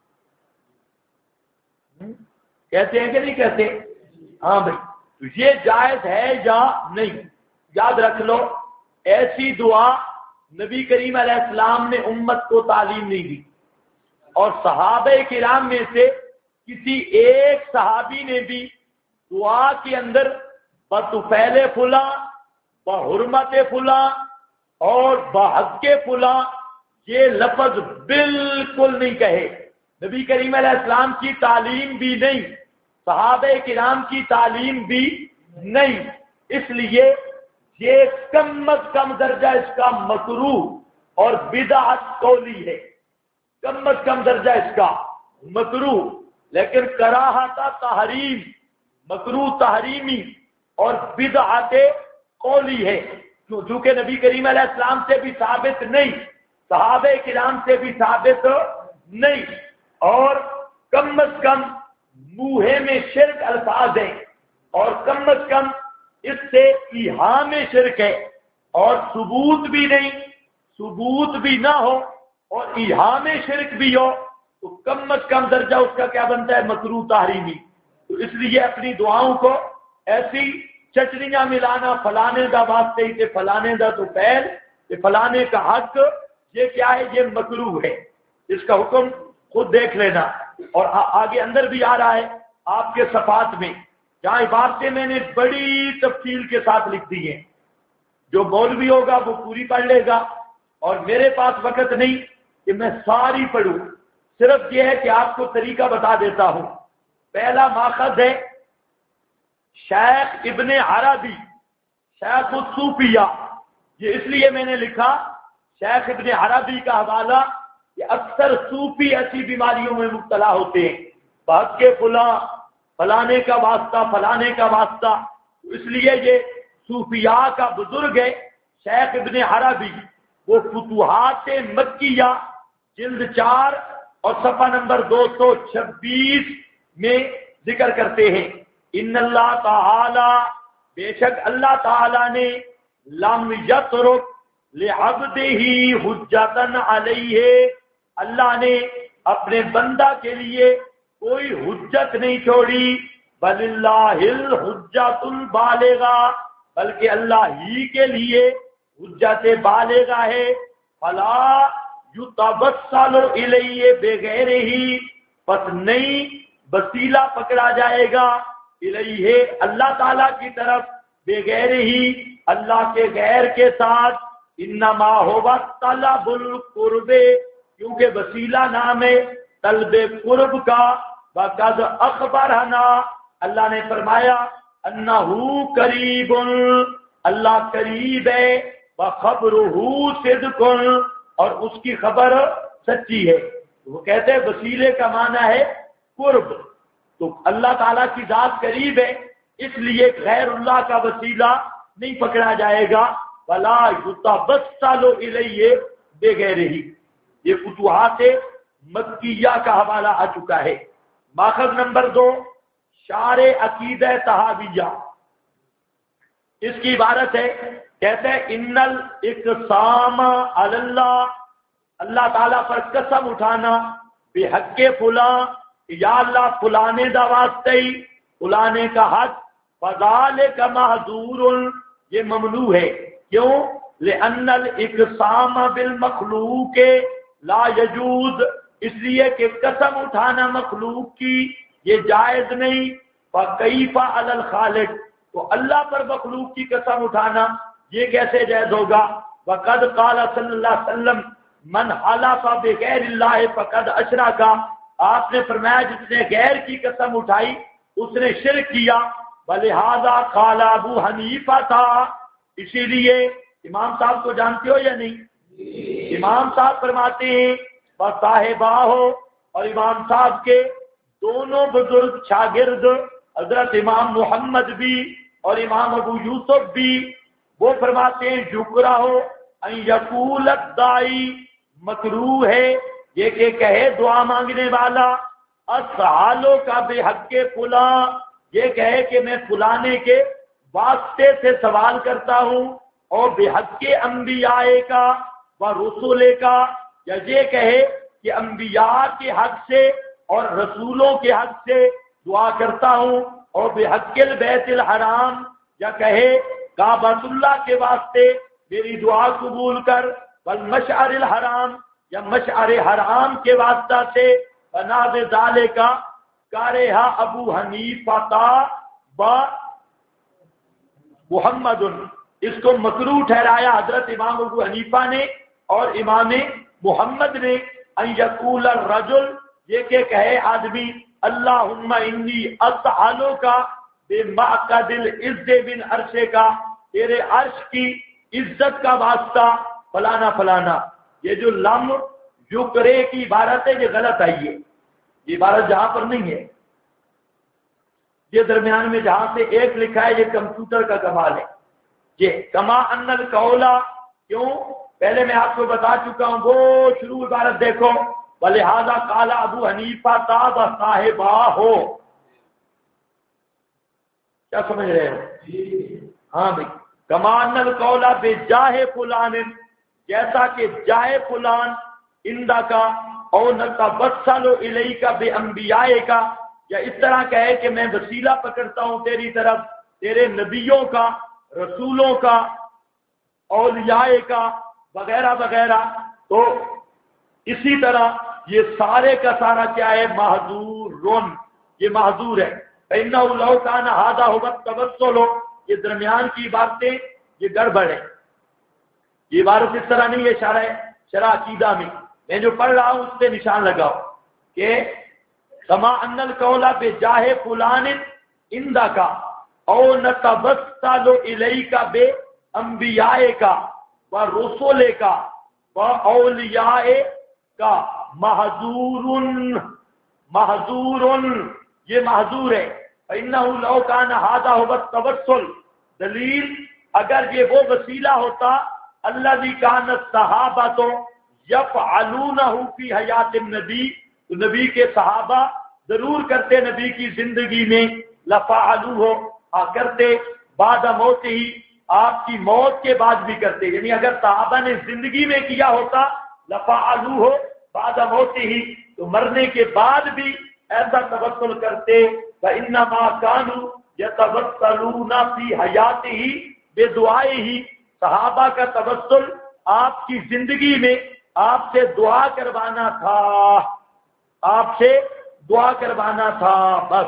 کہتے ہیں کہ نہیں کہتے؟ ہاں بھائی، تو یہ جائز ہے یا نہیں؟ یاد رکھ لو ایسی دعا نبی کریم علیہ السلام نے امت کو تعلیم نہیں دی، اور صحابہ کرام میں سے کسی ایک صحابی نے بھی دعا کے اندر بطفیل فلاں، بحرمت فلاں اور بحق فلاں یہ لفظ بالکل نہیں کہے. نبی کریم علیہ السلام کی تعلیم بھی نہیں، صحابہ کرام کی تعلیم بھی نہیں. اس لیے یہ کم از کم درجہ اس کا مکروہ اور بدعت قولی ہے، کم از کم درجہ اس کا مکروہ. لیکن کراہت تحریم، مکروہ تحریمی اور بدعت قولی ہے، چونکہ نبی کریم علیہ السلام سے بھی ثابت نہیں، صحابہ کرام سے بھی ثابت نہیں، اور کم از کم منہ میں شرک الفاظ ہیں، اور کم از کم اس سے ایہام شرک ہے، اور ثبوت بھی نہیں، ثبوت بھی نہ ہو اور ایہام شرک بھی ہو تو کم از کم درجہ اس کا کیا بنتا ہے؟ مکروہ تحریمی. تو اس لیے اپنی دعاؤں کو ایسی چٹنیاں ملانا، فلانے دا واسطے کہ فلانے دا تو پہل کہ فلانے کا حق، یہ کیا ہے؟ یہ مکروہ ہے. اس کا حکم خود دیکھ لینا. اور آگے اندر بھی آ رہا ہے آپ کے صفحات میں، جہاں عبارتیں میں نے بڑی تفصیل کے ساتھ لکھ دی ہیں. جو مولوی ہوگا وہ پوری پڑھ لے گا، اور میرے پاس وقت نہیں کہ میں ساری پڑھوں. صرف یہ ہے کہ آپ کو طریقہ بتا دیتا ہوں. پہلا ماخذ ہے شیخ ابن عربی، شیخ الصوفیہ. یہ اس لیے میں نے لکھا شیخ ابن عربی کا حوالہ کہ اکثر صوفی ایسی بیماریوں میں مبتلا ہوتے ہیں، بحق کے فلاں، فلانے کا واسطہ، فلانے کا واسطہ. اس لیے یہ صوفیاء کا بزرگ ہے شیخ ابن عربی. وہ فتوحات مکیہ جلد 4 اور صفحہ نمبر 226 میں ذکر کرتے ہیں، ان اللہ تعالی، بے شک اللہ تعالی نے، لم یترک لعبدہ حجتن علیہ، اللہ نے اپنے بندہ کے لیے کوئی حجت نہیں چھوڑی، بل اللہ الحجت البالغہ، بلکہ اللہ ہی کے لیے حجت بالغہ ہے. فلا یتوسل الیہ بغیر ہی، پس نہیں وسیلہ پکڑا جائے گا، الیہ اللہ تعالیٰ کی طرف، بغیر ہی اللہ کے غیر کے ساتھ. انما ہوا طلب القرب، کیونکہ وسیلہ نام ہے طلب قرب کا. وقد اخبرنا، اللہ نے فرمایا، انہو قریب، اللہ قریب ہے، وخبرہ صدق، اور اس کی خبر سچی ہے. وہ کہتے ہیں وسیلے کا معنی ہے قرب، تو اللہ تعالیٰ کی ذات قریب ہے، اس لیے غیر اللہ کا وسیلہ نہیں پکڑا جائے گا. ولا یتوسل الیہ بغیرہ. یہ فتوحات مکیہ کا حوالہ آ چکا ہے. ماخذ نمبر 2 شارح عقیدہ طحاویہ، اس کی عبارت ہے، کہتے ہیں ان الاقسام علی اللہ، اللہ تعالیٰ پر قسم اٹھانا، بحق فلاں، یا اللہ فلانے دا واسطے فلانے کا حق، فذالک محظور، یہ ممنوع ہے. کیوں؟ لأن الاقسام بالمخلوق لا یجوز، اس لیے کہ قسم اٹھانا مخلوق کی یہ جائز نہیں. فکیف علی الخالق، تو اللہ پر مخلوق کی قسم اٹھانا یہ کیسے جائز ہوگا؟ وقد قال صلی اللہ علیہ وسلم من حلف بغیر اللہ فقد اشرک، آپ نے فرمایا جس نے غیر کی قسم اٹھائی اس نے شرک کیا. ولہذا قال ابو حنیفہ تھا، اسی لیے امام صاحب کو جانتے ہو یا نہیں؟ امام صاحب فرماتے ہیں صاحبہ ہو، اور امام صاحب کے دونوں بزرگ شاگرد حضرت امام محمد بھی اور امام ابو یوسف بھی، وہ فرماتے ہیں یکرہ ہو ان یقول الداعی، مکروہ ہے یہ کہ کہے دعا مانگنے والا، اسالو کا بحق فلاں، یہ کہے کہ میں فلانے کے واسطے سے سوال کرتا ہوں، اور بحق انبیاء کا و رسول کا، یا یہ کہے کہ انبیاء کے حق سے اور رسولوں کے حق سے دعا کرتا ہوں، اور بحق البیت الحرام، یا کہے کعبۃ اللہ کے واسطے میری دعا قبول کر، والمشعر الحرام، یا مشعر حرام کے واسطہ سے، بناز ذالک کارہا ابو حنیفہ و محمد، اس کو مکروہ ٹھہرایا حضرت امام ابو حنیفہ نے اور امام محمد نے. ان یقول الرجل، یہ کہ کہے آدمی اللہم انی اسالک بمعقد العز من عرش کا، تیرے عرش کی عزت کا واسطہ فلانا فلانا. یہ جو لم یکرے کی عبارت ہے یہ غلط آئی ہے، یہ عبارت جہاں پر نہیں ہے، یہ درمیان میں جہاں سے ایک لکھا ہے یہ کمپیوٹر کا کمال ہے. یہ کما ان القولا، کیوں؟ پہلے میں آپ کو بتا چکا ہوں، وہ شروع عبارت دیکھو، ولہذا قال ابو حنیفہ تاب صاحبہ ہو. کیا سمجھ رہے ہو؟ ہاں بھائی، کما ان القولا بجاہ فلان، جیسا کہ جاہ فلان اندہ کا، او نتوسل الیک بانبیاء کا، یا اس طرح کہے کہ میں وسیلہ پکڑتا ہوں تیری طرف تیرے نبیوں کا، رسولوں کا، اولیاء کا، وغیرہ وغیرہ. تو اسی طرح یہ سارے کا سارا کیا ہے؟ محظورن، یہ محظور ہے. فإنه لو كان هذا هو التوسل، یہ درمیان کی باتیں یہ گڑبڑ ہے، یہ عبارت اس طرح نہیں ہے. شرح عقیدہ میں جو پڑھ رہا ہوں اس پہ نشان لگاؤ کہ کما ان القول بجاہ فلان اندہ کا، او نتوسل الیک بانبیاء کا و رسول کا و اولیاء کا، محظور، یہ محظور ہے. فإنه لو كان هذا هو التوسل، دلیل اگر یہ وہ وسیلہ ہوتا الذي كان الصحابہ یفعلونہ فی حیات النبی، تو نبی کے صحابہ ضرور کرتے نبی کی زندگی میں، لفعلوہ کرتے، بعد موت ہی، آپ کی موت کے بعد بھی کرتے. یعنی اگر صحابہ نے زندگی میں کیا ہوتا لفعلوہ بعد موت ہی، تو مرنے کے بعد بھی ایسا توسل کرتے. فإنما كانوا يتوسلون في حياته بدعائه، صحابہ کا توسل آپ کی زندگی میں آپ سے دعا کروانا تھا، آپ سے دعا کروانا تھا بس.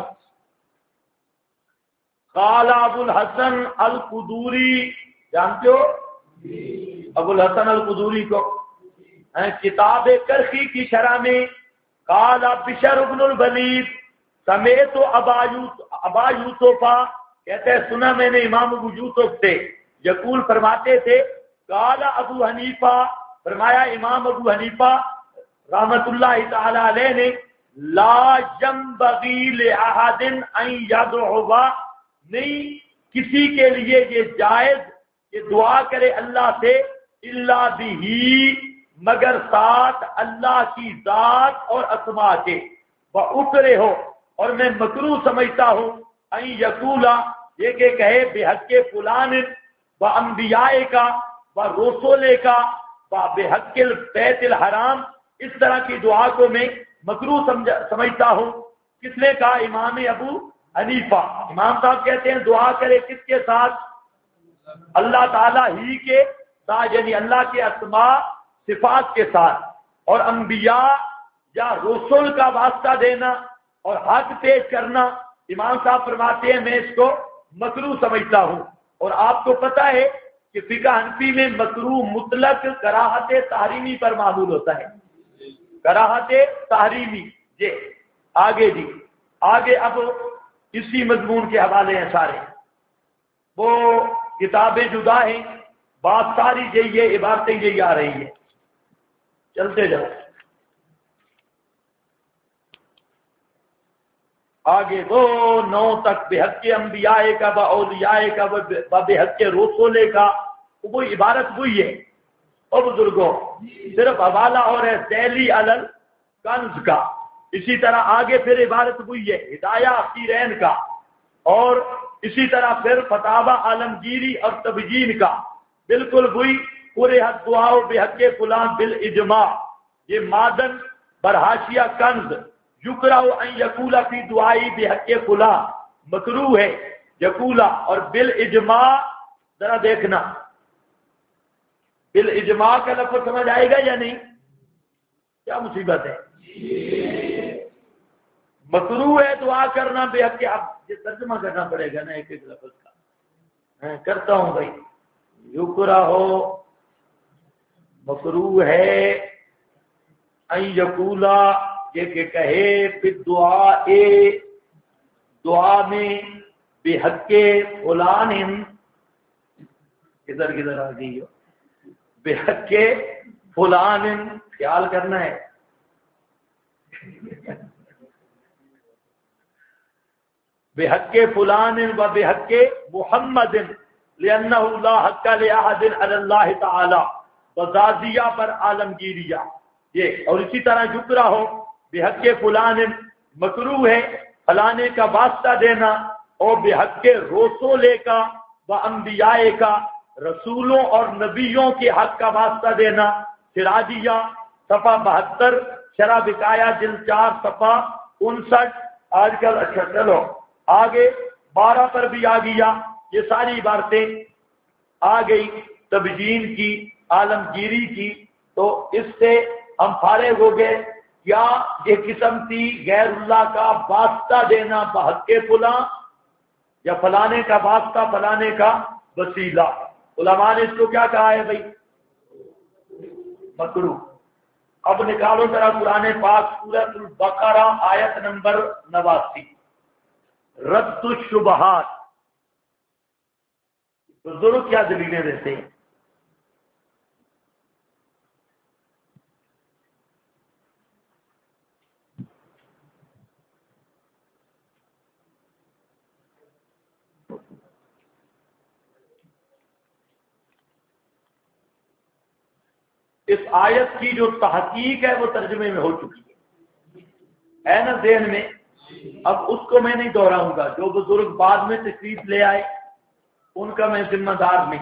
قال ابو الحسن القدوری، جانتے ہو ابو الحسن القدوری کو؟ کتاب کرخی کی شرح میں قال بشر بن الولید سمیت ابا یوسف، کہتے ہیں سنا میں نے امام ابو یوسف سے، یقول فرماتے تھے، قال ابو حنیفہ، فرمایا امام ابو حنیفہ رحمت اللہ تعالی علیہ نے، لا ينبغي لأحد ان يدعو، نہیں کسی کے لیے یہ جائز کہ دعا کرے اللہ سے، الا بھی، مگر ساتھ اللہ کی ذات اور اسماء کے، وَأُكْرِهُ ہو، اور میں مکروہ سمجھتا ہوں، ان یقولا، یہ کہ کہے بحق فلان وانبیاء کا ورسول کا وبحق البیت الحرام، اس طرح کی دعا کو میں مکروہ سمجھتا ہوں۔ کس نے کہا؟ امام ابو حنیفہ۔ امام صاحب کہتے ہیں دعا کرے کس کے ساتھ؟ اللہ تعالیٰ ہی کے ساتھ، یعنی اللہ کے اسماء صفات کے ساتھ، اور انبیاء یا رسول کا واسطہ دینا اور حق پیش کرنا، امام صاحب فرماتے ہیں میں اس کو مکروہ سمجھتا ہوں۔ اور آپ کو پتہ ہے کہ فقہ حنفی میں مکروہ مطلق کراہت تحریمی پر معمول ہوتا ہے، کراہت تحریمی۔ جی آگے اب اسی مضمون کے حوالے ہیں سارے، وہ کتابیں جدا ہیں، بات ساری یہی ہے، عبارتیں یہی آ رہی ہیں، چلتے جاؤ آگے۔ وہ 9 تک بحق انبیاء کا و اولیاء کا و بحق رسول کا، وہ عبارت وہی ہے۔ اور بزرگوں صرف حوالہ اور ہے ذیلی علل کنز کا، اسی طرح آگے پھر عبارت وہی ہے ہدایہ اخیرین کا، اور اسی طرح پھر فتاوی عالمگیری اور تبیین کا، بالکل وہی پورے حد دعا بحق فلان بالاجماع۔ یہ مادن برحاشیہ کنز، یکرہ ان یقولا فی دعائی بحق فلان، مکروہ ہے یقولا، اور بالاجماع ذرا دیکھنا بالاجماع کا لفظ سمجھ آئے گا یا نہیں؟ کیا مصیبت ہے؟ مکروہ ہے دعا کرنا بحق، اب یہ ترجمہ کرنا پڑے گا نا ایک ایک لفظ کا، کرتا ہوں بھائی۔ یکرہ ہو، مکروہ ہے، ان یقولا، یہ کہ کہے پھر دعا میں بحق فلان، کدھر آ گئی ہو، بحق فلان، خیال کرنا ہے، بحق فلان و بحق محمد، لأنہ لا حق لأحد علی اللہ تعالی، بزازیہ پر عالمگیریہ۔ یہ اور اسی طرح یکرہ ہو بحق فلان، مکروہ ہے فلانے کا واسطہ دینا، اور بحق رسول کا و انبیاء کا، رسولوں اور نبیوں کے حق کا واسطہ دینا۔ سراجیہ صفحہ 72، شرح بقایا جلد 4 صفحہ 59۔ آج کل اچھا چلو آگے 12 پر بھی آ گیا، یہ ساری عبارتیں آ گئی تبیین کی، عالمگیری کی، تو اس سے ہم فارغ ہو گئے۔ کیا یہ قسم تھی غیر اللہ کا واسطہ دینا بحق فلاں، یا فلانے کا واسطہ فلانے کا وسیلہ؟ علماء نے اس کو کیا کہا ہے بھائی؟ مکروہ۔ اب نکالو ذرا قرآن پاک سورۃ البقرہ آیت نمبر 89، رد الشبہات۔ بزرگ کیا دلیلیں دیتے ہیں؟ اس آیت کی جو تحقیق ہے وہ ترجمے میں ہو چکی ہے نا ذہن میں؟ اب اس کو میں نہیں دہراؤں گا، جو بزرگ بعد میں تشریف لے آئے ان کا میں ذمہ دار نہیں۔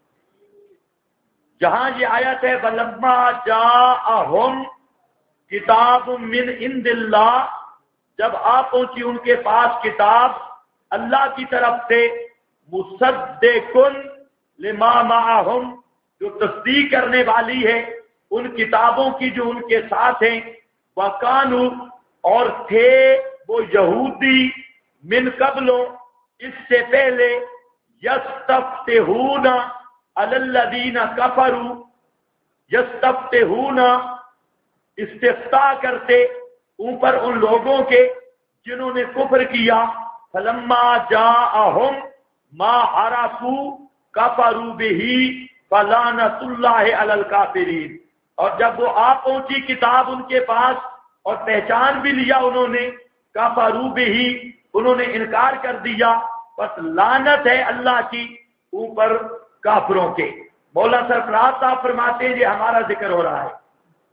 جہاں یہ آیت ہے وَلَمَّا جَاءَهُمْ کتاب من عند اللہ، جب آ پہنچی ان کے پاس کتاب اللہ کی طرف سے، مُصَدِّقٌ لِمَا مَعَهُمْ، جو تصدیق کرنے والی ہے ان کتابوں کی جو ان کے ساتھ ہیں، وَكَانُوا، اور تھے وہ یہودی، من قبل، اس سے پہلے، یستفتحون علی الذین کفروا، یستفتحون، استفتاء کرتے اوپر ان لوگوں کے جنہوں نے کفر کیا، فلما جاءہم ما عرفوا کفروا بہ فلعنۃ اللہ علی الکافرین، اور جب وہ آ پہنچی کتاب ان کے پاس اور پہچان بھی لیا انہوں نے، کفروا بہ، انہوں نے انکار کر دیا، بس لعنت ہے اللہ کی اوپر کافروں کے۔ مولانا سرفراز صاحب فرماتے ہیں یہ ہمارا ذکر ہو رہا ہے۔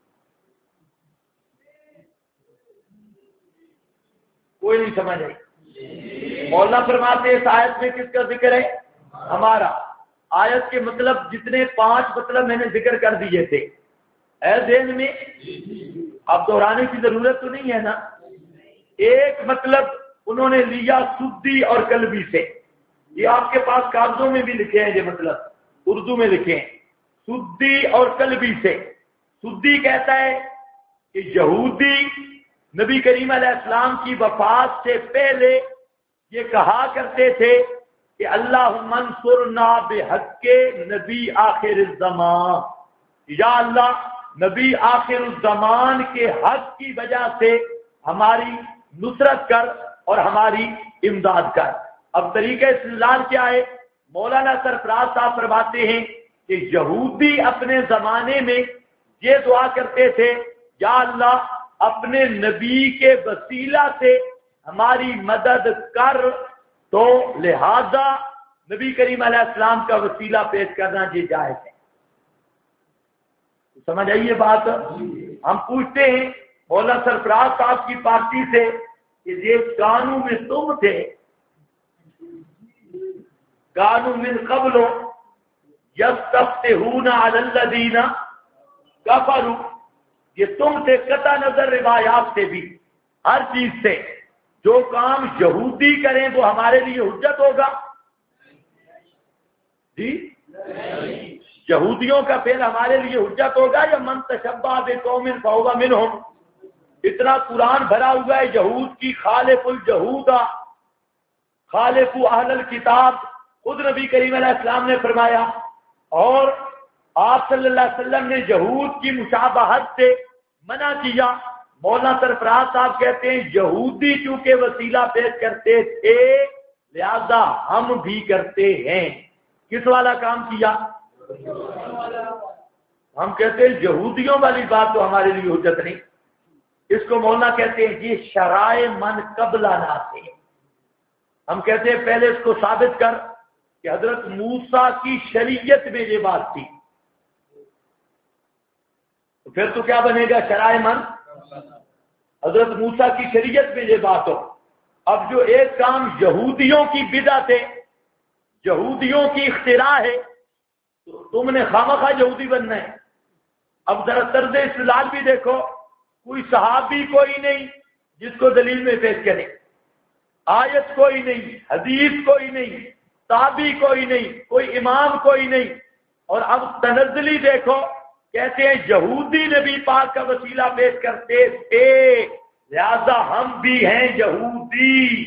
کوئی نہیں سمجھ آئی؟ مولانا فرماتے ہیں اس آیت میں کس کا ذکر ہے؟ ہمارا۔ آیت کے مطلب جتنے 5 مطلب میں نے ذکر کر دیے تھے اے ذہن میں، اب دہرانے کی ضرورت تو نہیں ہے نا۔ ایک مطلب انہوں نے لیا سدی اور قلبی سے، یہ آپ کے پاس کاغذوں میں بھی لکھے ہیں، یہ مطلب اردو میں لکھے ہیں، سدی اور قلبی سے۔ سدی کہتا ہے کہ یہودی نبی کریم علیہ السلام کی وفات سے پہلے یہ کہا کرتے تھے کہ اللہم انصرنا بحق نبی آخر الزمان، یا اللہ نبی آخر الزمان کے حق کی وجہ سے ہماری نصرت کر اور ہماری امداد کر۔ اب طریقہ استدلال کیا ہے؟ مولانا سرفراز صاحب فرماتے ہیں کہ یہودی اپنے زمانے میں یہ دعا کرتے تھے، یا اللہ اپنے نبی کے وسیلہ سے ہماری مدد کر، تو لہذا نبی کریم علیہ السلام کا وسیلہ پیش کرنا یہ جائز ہے۔ سمجھ آئیے بات؟ ہم پوچھتے ہیں مولانا سرفراز صاحب کی پارٹی سے کہ یہ قانون میں تم تھے، قانون من قبل یستفتحون علی الذین کفروا، یہ تم سے قطع نظر روایات سے بھی ہر چیز سے جو کام یہودی کریں وہ ہمارے لیے حجت ہوگا؟ جی یہودیوں کا فعل ہمارے لیے حجت ہوگا یا من تشبہ بقوم فہو منہم؟ اتنا قرآن بھرا ہوا ہے یہود کی، خالف الجہود خالفوا اہل الکتاب، خود نبی کریم علیہ السلام نے فرمایا، اور آپ صلی اللہ علیہ وسلم نے یہود کی مشابہت سے منع کیا۔ مولانا سرفراز صاحب کہتے ہیں یہودی چونکہ وسیلہ پیش کرتے تھے لہذا ہم بھی کرتے ہیں۔ کس والا کام کیا؟ ہم کہتے ہیں یہودیوں والی بات تو ہمارے لیے حجت نہیں۔ اس کو مولانا کہتے ہیں یہ شرائع من قبلنا سے۔ ہم کہتے ہیں پہلے اس کو ثابت کر کہ حضرت موسیٰ کی شریعت میں یہ بات تھی، تو پھر تو کیا بنے گا؟ شرائع من، حضرت موسیٰ کی شریعت میں یہ بات ہو۔ اب جو ایک کام یہودیوں کی بدعت ہے، یہودیوں کی اختراع ہے، تو تم نے خامخواہ یہودی بننا ہے۔ اب ذرا طرز استدلال بھی دیکھو، کوئی صحابی کوئی نہیں جس کو دلیل میں پیش کرے، آیت کوئی نہیں، حدیث کوئی نہیں، تابعی کوئی نہیں، کوئی امام کوئی نہیں، اور اب تنزلی دیکھو، کہتے ہیں یہودی نبی پاک کا وسیلہ پیش کرتے تھے لہذا ہم بھی ہیں یہودی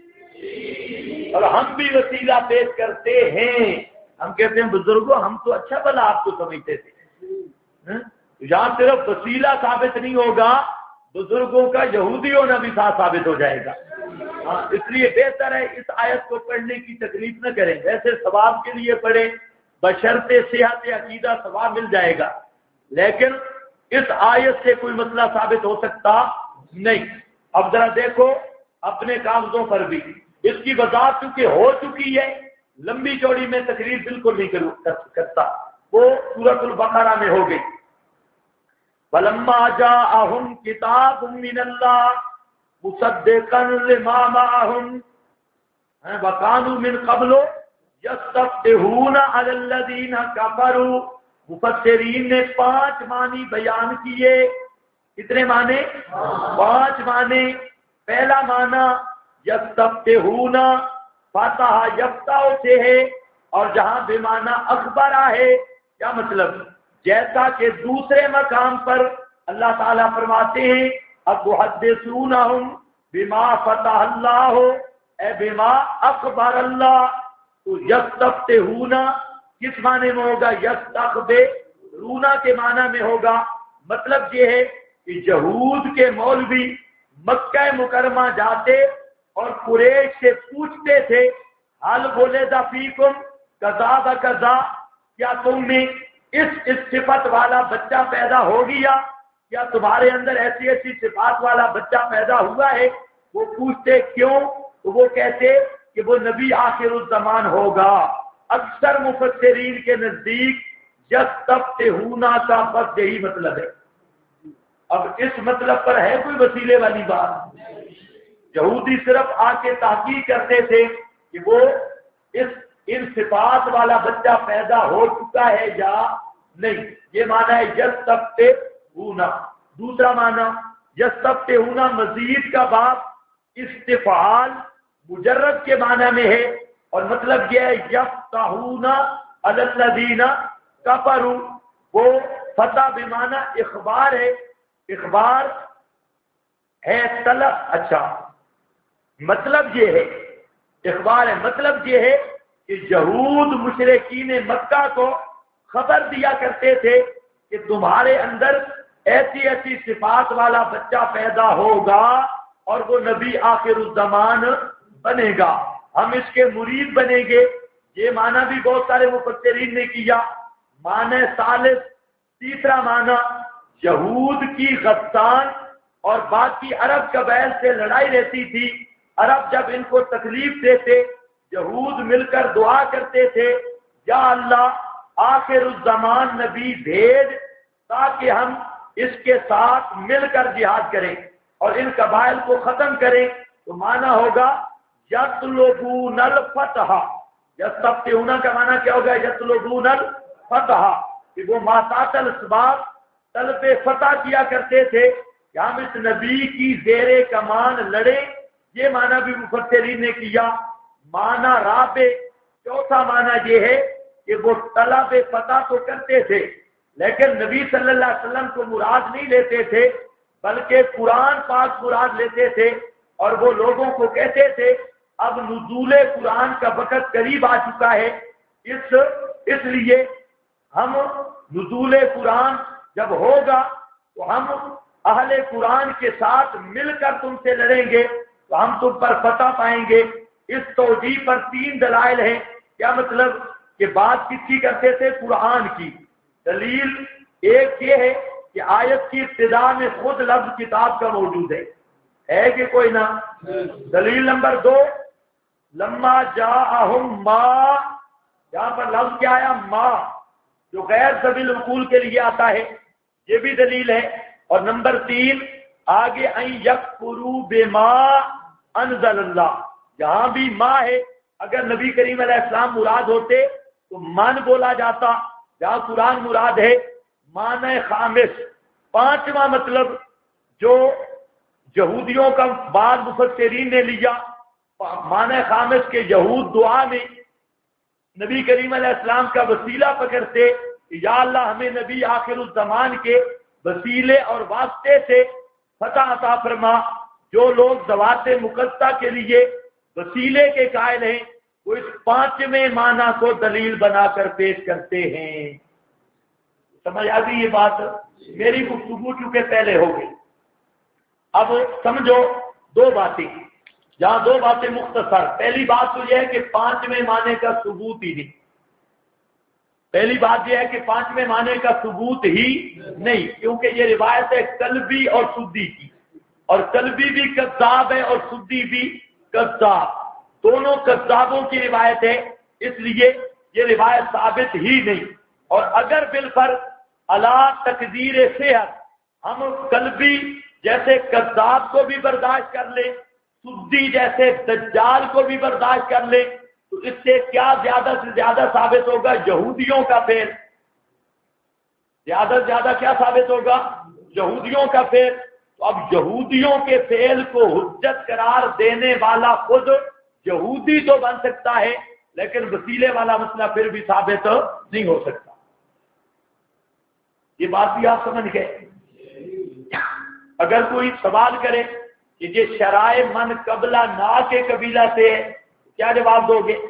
اور ہم بھی وسیلہ پیش کرتے ہیں۔ ہم کہتے ہیں بزرگوں ہم تو اچھا بھلا آپ کو سمجھتے تھے، یہاں صرف وسیلہ ثابت نہیں ہوگا، بزرگوں کا یہودی ہونا بھی ساتھ ثابت ہو جائے گا۔ ہاں اس لیے بہتر ہے اس آیت کو پڑھنے کی تکلیف نہ کریں، ویسے ثواب کے لیے پڑھیں، بشرط صحت عقیدہ ثواب مل جائے گا، لیکن اس آیت سے کوئی مسئلہ ثابت ہو سکتا نہیں۔ اب ذرا دیکھو اپنے کاغذوں پر بھی اس کی وضاحت چونکہ ہو چکی ہے، لمبی چوڑی میں تقریر بالکل نہیں کرتا، وہ سورۃ البقرہ میں ہو گئی۔ فَلَمَّا جَاءَهُمْ كِتَابٌ مِّنَ اللَّهِ مُصَدِّقًا لِمَا مَعَهُمْ وَكَانُوا مِن قَبْلُ يَسْتَفْتِحُونَ عَلَى الَّذِينَ كَفَرُوا۔ مفسرین نے 5 معنی بیان کیے۔ کتنے معنی؟ 5 معنی۔ پہلا معنی یستفتحون، فتح یفتح سے ہے، اور جہاں بے معنی اخبار ہے، کیا مطلب؟ جیسا کہ دوسرے مقام پر اللہ تعالیٰ فرماتے ہیں اتحدثونہم بما فتح اللہ اے بما اخبر اللہ، تو یستفتحون کس معنی میں ہوگا؟ یستخبرون کے معنی میں ہوگا۔ مطلب یہ ہے کہ یہود کے مولوی مکہ مکرمہ جاتے اور قریش سے پوچھتے تھے حل ولد فیکم کذا و کذا، کیا تم میں اس صفت والا بچہ پیدا ہو گیا؟ کیا تمہارے اندر ایسی ایسی صفات والا بچہ پیدا ہوا ہے؟ وہ پوچھتے کیوں؟ تو وہ کہتے کہ وہ نبی آخر الزمان ہوگا۔ اکثر مفسرین کے نزدیک یستفتحون کا بس یہی مطلب ہے۔ اب اس مطلب پر ہے کوئی وسیلے والی بات؟ یہودی صرف آ کے تحقیق کرتے تھے کہ وہ ان صفات والا بچہ پیدا ہو چکا ہے یا نہیں۔ یہ معنی ہے یستفتحون۔ دوسرا معنی یستفتحون مزید کا باب استفعال مجرد کے معنی میں ہے، اور مطلب یہ ہے یفتحون علی الذین کفروا، وہ فتح بمعنی اخبار ہے، اخبار ہے طلب۔ اچھا مطلب یہ ہے، اخبار ہے، مطلب یہ ہے کہ یہود مشرکین مکہ کو خبر دیا کرتے تھے کہ تمہارے اندر ایسی ایسی صفات والا بچہ پیدا ہوگا اور وہ نبی آخر الزمان بنے گا، ہم اس کے مرید بنیں گے۔ یہ معنی بھی بہت سارے مفسرین نے کیا۔ معنی ثالث، تیسرا معنی، یہود کی غسان اور باقی عرب قبائل سے لڑائی رہتی تھی۔ عرب جب ان کو تکلیف دیتے، یہود مل کر دعا کرتے تھے یا اللہ آخر الزمان نبی بھیج تاکہ ہم اس کے ساتھ مل کر جہاد کریں اور ان قبائل کو ختم کریں۔ تو معنی ہوگا یطلبون الفتح۔ یستفتحون کا معنی کیا ہوگا؟ یطلبون الفتح، کہ وہ ماتحت الاسباب طلب فتح کیا کرتے تھے کہ ہم اس نبی کی زیر کمان لڑیں۔ یہ معنی بھی مفسرین نے کیا۔ معنی رابع، چوتھا معنی یہ ہے کہ وہ طلب فتح تو کرتے تھے لیکن نبی صلی اللہ علیہ وسلم کو مراد نہیں لیتے تھے، بلکہ قرآن پاک مراد لیتے تھے، اور وہ لوگوں کو کہتے تھے اب نزول قرآن کا وقت قریب آ چکا ہے، اس لیے ہم نزول قرآن جب ہوگا تو ہم اہل قرآن کے ساتھ مل کر تم سے لڑیں گے تو ہم تم پر فتح پائیں گے۔ اس توجیہ پر 3 دلائل ہیں۔ کیا مطلب؟ کہ بات کس کی کرتے تھے؟ قرآن کی۔ دلیل ایک یہ ہے کہ آیت کی ابتدا میں خود لفظ کتاب کا موجود ہے کہ کوئی نہ؟ دلیل نمبر 2، لما جاءہم ما، یہاں پر لفظ کیا آیا؟ ما، جو غیر ذوی العقول کے لیے آتا ہے، یہ بھی دلیل ہے۔ اور نمبر 3 آگے ان یکفروا بما انزل اللہ، جہاں بھی ما ہے، اگر نبی کریم علیہ السلام مراد ہوتے تو من بولا جاتا، جہاں قرآن مراد ہے۔ معنی خامس، 5واں مطلب جو یہودیوں کا بعض مفسرین نے لیا، معنی خامس کے یہود دعا میں نبی کریم علیہ السلام کا وسیلہ پکڑتے کہ یا اللہ ہمیں نبی آخر الزمان کے وسیلے اور واسطے سے فتح عطا فرما۔ جو لوگ ذوات مقدسہ کے لیے وسیلے کے قائل ہیں وہ اس 5ویں معنی کو دلیل بنا کر پیش کرتے ہیں۔ سمجھ آ گئی یہ بات؟ میری گفتگو چونکہ پہلے ہو گئی، اب سمجھو 2 باتیں، جہاں 2 باتیں مختصر۔ پہلی بات تو یہ ہے کہ 5ویں معنی کا ثبوت ہی نہیں۔ پہلی بات یہ ہے کہ 5ویں معنی کا ثبوت ہی نہیں، کیونکہ یہ روایت ہے قلبی اور سدی کی، اور قلبی بھی کذاب ہے اور سدی بھی کذاب، دونوں کذابوں کی روایت ہے، اس لیے یہ روایت ثابت ہی نہیں۔ اور اگر بالفرض علی تقدیر صحت ہم قلبی جیسے کذاب کو بھی برداشت کر لیں، سدی جیسے دجال کو بھی برداشت کر لیں، تو اس سے کیا زیادہ سے زیادہ ثابت ہوگا؟ یہودیوں کا فعل۔ زیادہ سے زیادہ کیا ثابت ہوگا؟ یہودیوں کا فعل۔ تو اب یہودیوں کے فعل کو حجت قرار دینے والا خود یہودی تو بن سکتا ہے لیکن وسیلے والا مسئلہ پھر بھی ثابت نہیں ہو سکتا۔ یہ بات بھی آپ سمجھ گئے؟ اگر کوئی سوال کرے کہ یہ شرائع من قبلہ نا کے قبیلہ سے ہے، کیا جواب دو گے؟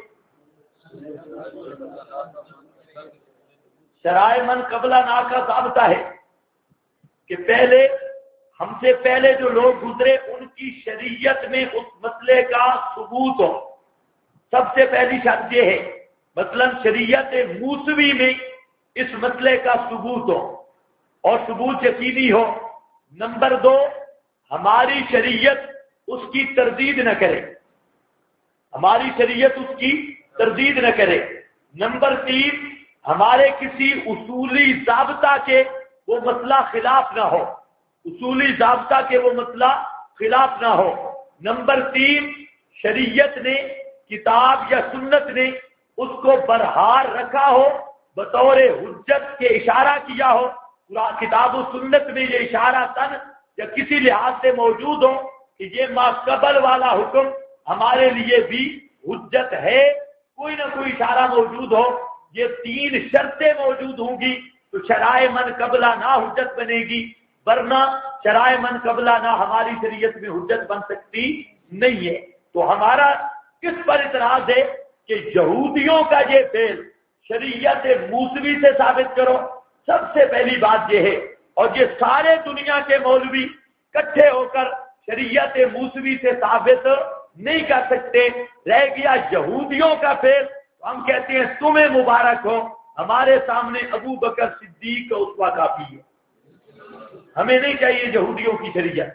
شرائع من قبلہ نا کا ضابطہ ہے کہ پہلے ہم سے پہلے جو لوگ گزرے ان کی شریعت میں اس مسئلے کا ثبوت ہو۔ سب سے پہلی شرط یہ ہے، مثلا شریعت موسوی میں اس مسئلے کا ثبوت ہو، اور ثبوت یقینی ہو نمبر 2 ہماری شریعت اس کی تردید نہ کرے، ہماری شریعت اس کی تردید نہ کرے۔ نمبر 3 ہمارے کسی اصولی ضابطہ کے وہ مسئلہ خلاف نہ ہو، اصولی ضابطہ کے وہ مسئلہ خلاف نہ ہو۔ نمبر 3 شریعت نے، کتاب یا سنت نے اس کو برحال رکھا ہو، بطور حجت کے اشارہ کیا ہو، کتاب و سنت میں یہ اشارہ تن یا کسی لحاظ سے موجود ہو کہ یہ ما قبل والا حکم ہمارے لیے بھی حجت ہے، کوئی نہ کوئی اشارہ موجود ہو، یہ 3 شرطیں موجود ہوں گی تو شرائع من قبلہ نہ حجت بنے گی، ورنہ شرائع من قبلہ نہ ہماری شریعت میں حجت بن سکتی نہیں ہے۔ تو ہمارا کس پر اعتراض ہے کہ یہودیوں کا یہ فعل شریعت موسوی سے ثابت کرو، سب سے پہلی بات یہ ہے، اور یہ سارے دنیا کے مولوی اکٹھے ہو کر شریعت موسوی سے ثابت نہیں کر سکتے۔ رہ گیا یہودیوں کا فعل، ہم کہتے ہیں تمہیں مبارک ہو، ہمارے سامنے ابو بکر صدیق کا اسوہ کافی ہے، ہمیں نہیں چاہیے یہودیوں کی شریعت۔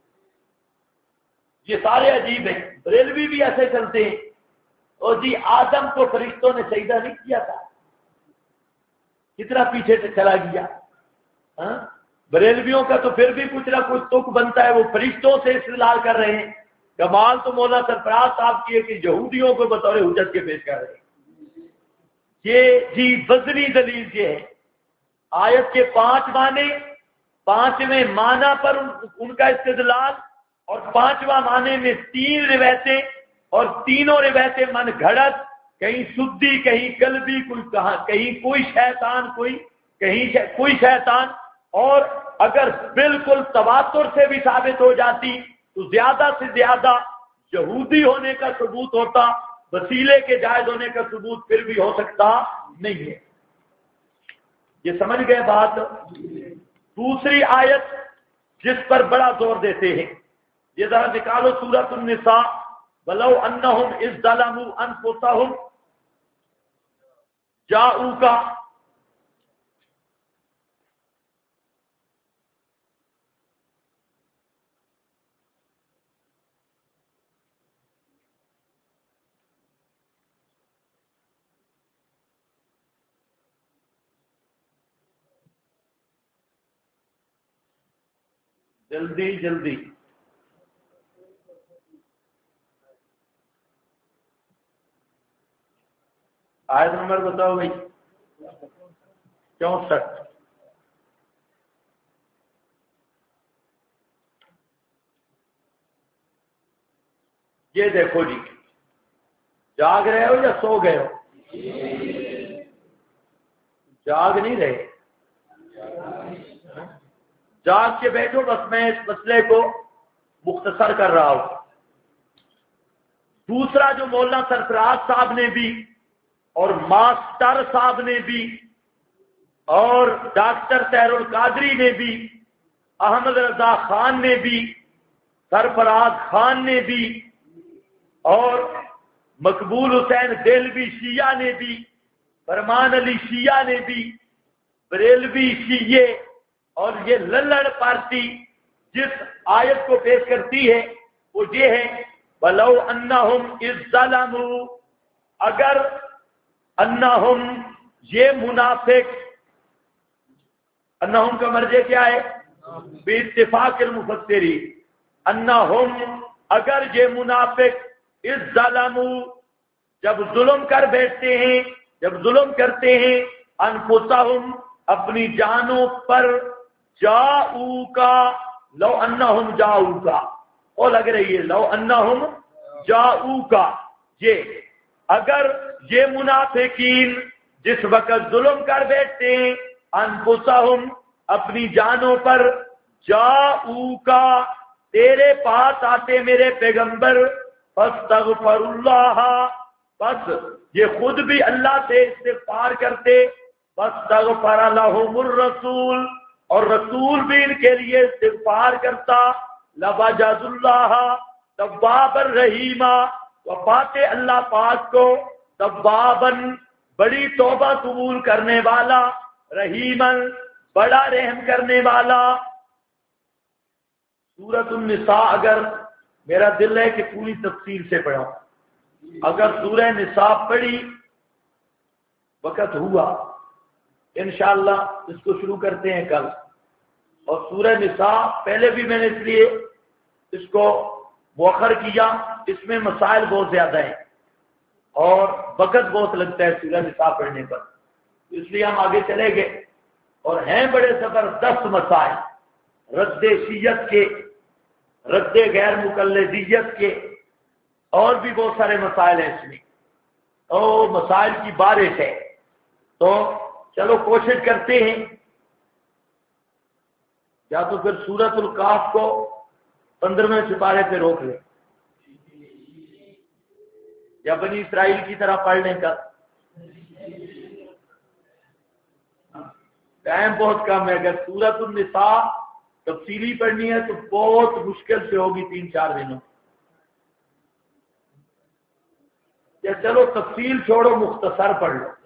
یہ سارے عجیب ہیں، بریلوی بھی ایسے چلتے ہیں، اور جی آدم کو فرشتوں نے سجدہ نہیں کیا تھا، کتنا پیچھے سے چلا گیا۔ بریلویوں کا تو پھر بھی کچھ نہ کچھ تک بنتا ہے، وہ فرشتوں سے استدلال کر رہے ہیں۔ کمال تو مولانا سرفراز صاحب کی ہے کہ یہودیوں کو بطور حجت کے پیش کر رہے ہیں۔ یہ جی وزنی دلیل یہ ہے، آیت کے 5 معنی، 5ویں معنی پر ان کا استدلال، اور 5واں معنی میں 3 روایتیں، اور تینوں روایتیں من گھڑت، کہیں سدی، کہیں قلبی، کہیں کوئی شیطان، کوئی شیطان، اور اگر بالکل تواتر سے بھی ثابت ہو جاتی تو زیادہ سے زیادہ یہودی ہونے کا ثبوت ہوتا، وسیلے کے جائز ہونے کا ثبوت پھر بھی ہو سکتا نہیں ہے۔ یہ سمجھ گئے بات؟ دوسری آیت جس پر بڑا زور دیتے ہیں، یہ ذرا نکالو سورۃ النساء، وَلَوْ أَنَّهُمْ إِذْ ظَلَمُوا أَنفُسَهُمْ جَاءُوكَ۔ جلدی جلدی آیت نمبر بتاؤ بھائی۔ 64۔ یہ دیکھو جی، جاگ رہے ہو یا سو گئے ہو؟ جاگ نہیں رہے، جاگ کے بیٹھو، بس میں اس مسئلے کو مختصر کر رہا ہوں۔ دوسرا جو مولانا سرفراز صاحب نے بھی، اور ماسٹر صاحب نے بھی، اور ڈاکٹر طاہر القادری نے بھی، احمد رضا خان نے بھی، سرفراز خان نے بھی، اور مقبول حسین دہلوی شیعہ نے بھی، فرمان علی شیعہ نے بھی، بریلوی شیعہ، اور یہ للڑ پارٹی جس آیت کو پیش کرتی ہے وہ یہ ہے وَلَوْ أَنَّهُمْ إِذْ ظَلَمُوا، اگر انہم یہ منافق، انہم کا مرجع کیا ہے؟ باتفاق المفسرین، انہم اگر یہ منافق اذ ظلموا جب ظلم کر بیٹھتے ہیں، جب ظلم کرتے ہیں، انفسہم اپنی جانوں پر، جاؤکا لو انہم جاؤکا، وہ لگ رہی ہے لو انہم جاؤکا، یہ اگر یہ منافقین جس وقت ظلم کر بیٹھتے ہیں، انفسہم اپنی جانوں پر، جاؤکا تیرے پاس آتے میرے پیغمبر، فاستغفر اللہ بس یہ خود بھی اللہ سے استغفار کرتے، فاستغفر لہم الرسول اور رسول بھی ان کے لیے استغفار کرتا، لوجد اللہ توابا رحیما، وہ پاتے اللہ پاک کو توابن بڑی توبہ قبول کرنے والا، رحیمن بڑا رحم کرنے والا۔ سورۃ النساء اگر میرا دل ہے کہ پوری تفصیل سے پڑھاؤں، اگر سورہ نساء پڑھی، وقت ہوا انشاءاللہ اس کو شروع کرتے ہیں کل. اور سورہ نساء پہلے بھی میں نے اس لیے اس کو مؤخر کیا، اس میں مسائل بہت زیادہ ہیں اور وقت بہت لگتا ہے سورہ نساء پڑھنے پر، اس لیے ہم آگے چلے گئے. اور ہیں بڑے زبردست مسائل، رد شیعت کے، رد غیر مقلدیت کے، اور بھی بہت سارے مسائل ہیں اس میں، تو مسائل کی بارش ہے. تو چلو کوشش کرتے ہیں، یا تو پھر سورۃ القاف کو 15ویں سپارے پہ روک لیں یا بنی اسرائیل کی طرح پڑھ لیں. کا ٹائم بہت کم ہے، اگر سورۃ النساء تفصیلی پڑھنی ہے تو بہت مشکل سے ہوگی 3-4 دنوں. یا چلو تفصیل چھوڑو، مختصر پڑھ لو.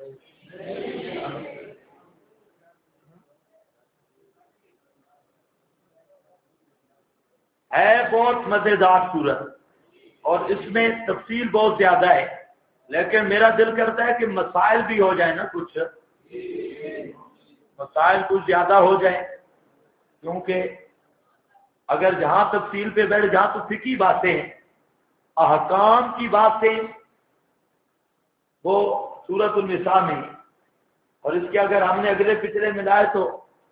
ہے بہت مزیدار صورت اور اس میں تفصیل بہت زیادہ ہے، لیکن میرا دل کرتا ہے کہ مسائل بھی ہو جائیں نا، کچھ مسائل کچھ زیادہ ہو جائیں، کیونکہ اگر جہاں تفصیل پہ بیٹھ جہاں تو فقہی باتیں ہیں، احکام کی باتیں وہ سورۃ النساء میں، اور اس کے اگر ہم نے اگلے پچھلے ملائے تو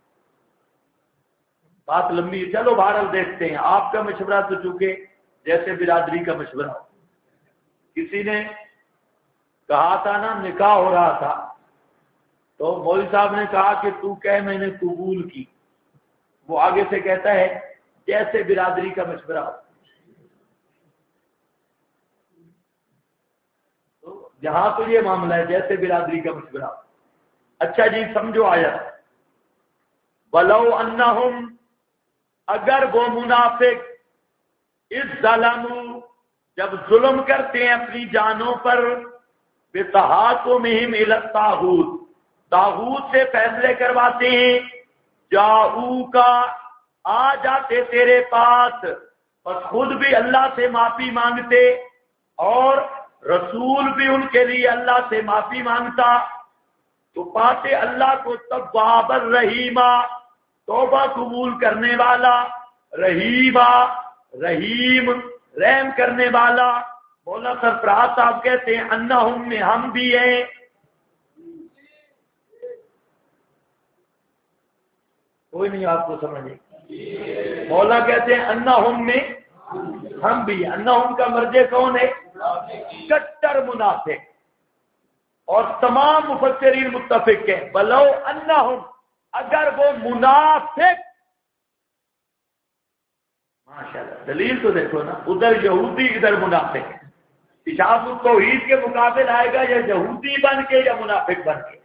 بات لمبی ہے. چلو بہرحال دیکھتے ہیں. آپ کا مشورہ تو چونکہ جیسے برادری کا مشورہ ہو، کسی نے کہا تھا نا نکاح ہو رہا تھا تو مولوی صاحب نے کہا کہ تو کہہ میں نے قبول کی، وہ آگے سے کہتا ہے جیسے برادری کا مشورہ ہو. تو یہاں تو یہ معاملہ ہے جیسے برادری کا مشورہ ہو. اچھا جی سمجھو آیت، وَلَوْ أَنَّهُمْ، اگر وہ منافق اس ظلموا، جب ظلم کرتے ہیں اپنی جانوں پر، بِتَحَاكُمِهِمْ إِلَى الطَّاغُوتِ، طاغوت سے فیصلے کرواتے ہیں، جاؤکا، آ جاتے تیرے پاس، بس خود بھی اللہ سے معافی مانگتے اور رسول بھی ان کے لیے اللہ سے معافی مانگتا، تو پاتے اللہ کو تواب الرحیمہ، توبہ قبول کرنے والا، رحیمہ، رحیم، رحم کرنے والا. مولا سرفراز صاحب کہتے ہیں انہم میں ہم بھی ہیں. کوئی نہیں آپ کو سمجھے، مولا کہتے ہیں انہم میں ہم بھی ہیں. انہم کا مرجع کون ہے؟ کٹر منافق. اور تمام مفسرین متفق ہیں بلو انہم، اگر وہ منافق، ماشاءاللہ دلیل تو دیکھو نا، ادھر یہودی ادھر منافق. اشاعت التوحید کے مقابل آئے گا یا یہودی بن کے یا منافق بن کے.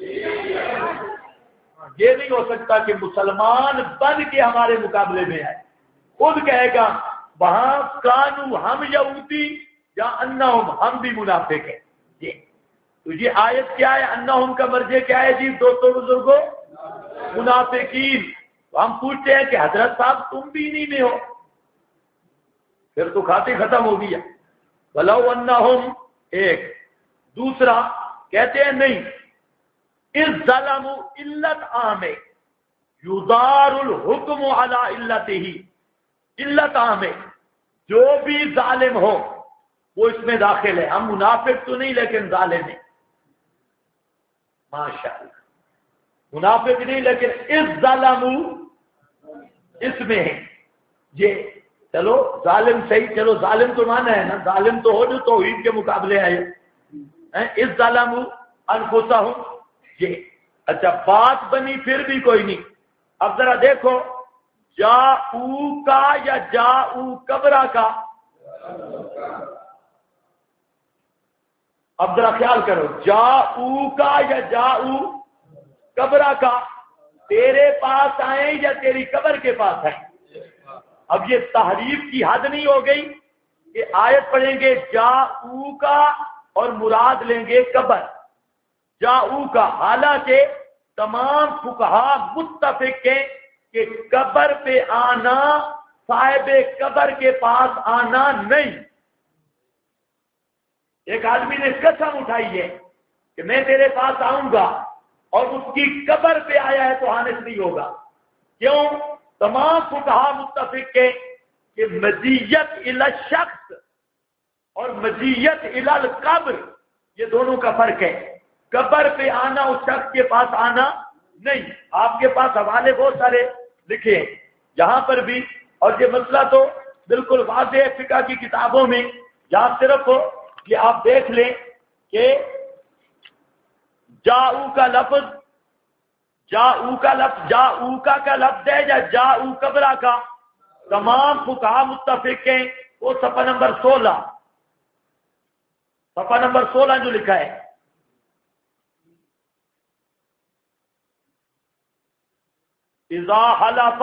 یہ نہیں ہو سکتا کہ مسلمان بن کے ہمارے مقابلے میں آئے. خود کہے گا وہاں کانو ہم یہودی یا انہم ہم بھی منافق ہیں. تو یہ آیت کیا ہے؟ انہم کا مرجع کیا ہے جی دوستوں بزرگوں؟ منافقین. تو ہم پوچھتے ہیں کہ حضرت صاحب تم بھی نہیں میں ہو، پھر تو کھاتے ختم ہو گیا. ولو انہم ایک. دوسرا کہتے ہیں نہیں، اس ظلم علت عام ہے، یدار الحکم علی علتہ، علت عام ہے، جو بھی ظالم ہو وہ اس میں داخل ہے. ہم منافق تو نہیں لیکن ظالم ہیں. ماشاءاللہ منافق نہیں لیکن اس ظالم اس میں ہے. یہ چلو ظالم صحیح، چلو ظالم تو مانا ہے نا، ظالم تو ہو جو توحید کے مقابلے آئے. اس ظالم انفسہم، یہ اچھا بات بنی پھر بھی کوئی نہیں. اب ذرا دیکھو جاؤ کا یا جاؤ کبرا کا، اب ذرا خیال کرو، جاؤ کا یا جاؤ قبرہ کا، تیرے پاس آئیں یا تیری قبر کے پاس آئیں. اب یہ تحریف کی حد نہیں ہو گئی کہ آیت پڑھیں گے جاؤ کا اور مراد لیں گے قبر. جاؤ کا، حالانکہ تمام فقہا متفق ہیں کہ قبر پہ آنا صاحب قبر کے پاس آنا نہیں۔ ایک آدمی نے قسم اٹھائی ہے کہ میں تیرے پاس آؤں گا اور اس کی قبر پہ آیا ہے تو حانث نہیں ہوگا۔ کیوں؟ تمام فقہا متفق ہیں کہ مزیت الی الشخص اور مزیت الی القبر یہ دونوں کا فرق ہے۔ قبر پہ آنا اس شخص کے پاس آنا نہیں۔ آپ کے پاس حوالے بہت سارے لکھے ہیں یہاں پر بھی، اور یہ مسئلہ تو بالکل واضح ہے فقہ کی کتابوں میں۔ یہاں صرف یہ آپ دیکھ لیں کہ جاؤ کا لفظ کا لفظ ہے یا جاؤ قبرہ کا، تمام فقہا متفق ہیں۔ وہ صفحہ نمبر 16 جو لکھا ہے، اذا حلف،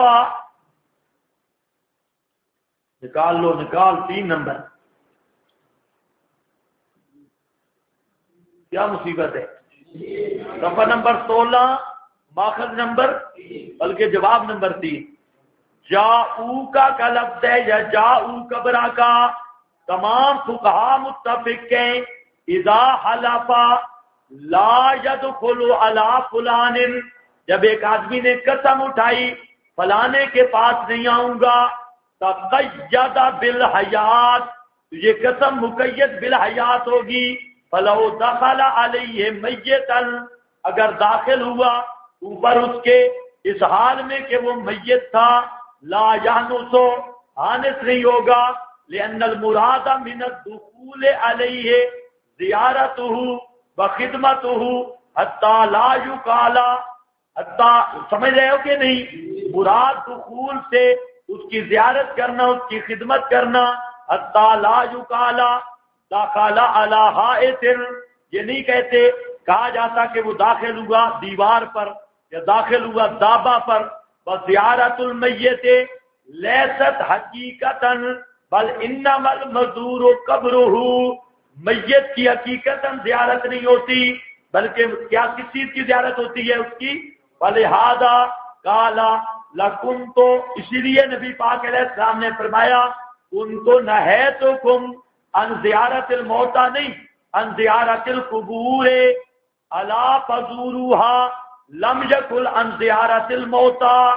نکال لو 3 نمبر، کیا مصیبت ہے؟ صفحہ نمبر 16 ماخذ نمبر بلکہ جواب نمبر 3، جاؤ کا لفظ ہے یا جاؤ قبرہ کا، تمام فقہا متفق ہیں اذا حلف لا يدخل علی فلان، جب ایک آدمی نے قسم اٹھائی فلانے کے پاس نہیں آؤں گا، تقید بالحیات، یہ قسم مقید بالحیات ہوگی، فلو دخل علیہ میتا، اگر داخل ہوا اوپر اس کے اس حال میں کہ وہ میت تھا، لا یحنس، حانث نہیں ہوگا، لأن المراد من الدخول علیہ زیارتہ وخدمتہ حتی لا یقال، سمجھ رہے ہو کہ نہیں؟ مراد دخول سے اس کی زیارت کرنا، اس کی خدمت کرنا، حتی لا یقال دخل علی حائط، یہ نہیں کہا جاتا کہ وہ داخل ہوا دیوار پر یا داخل ہوا دابہ پر۔ وزیارت المیت لیست حقیقتا بل انما المزور قبرہ، میت کی حقیقتا زیارت نہیں ہوتی بلکہ کیا کس چیز کی زیارت ہوتی ہے؟ اس کی۔ فلہذا قال لکنت، اسی لیے نبی پاک علیہ السلام نے فرمایا کنت نہیتکم عن زیارت الموتى، نہیں عن زیارت القبور، الا فزوروها لم یکن عن زیارت الموتى۔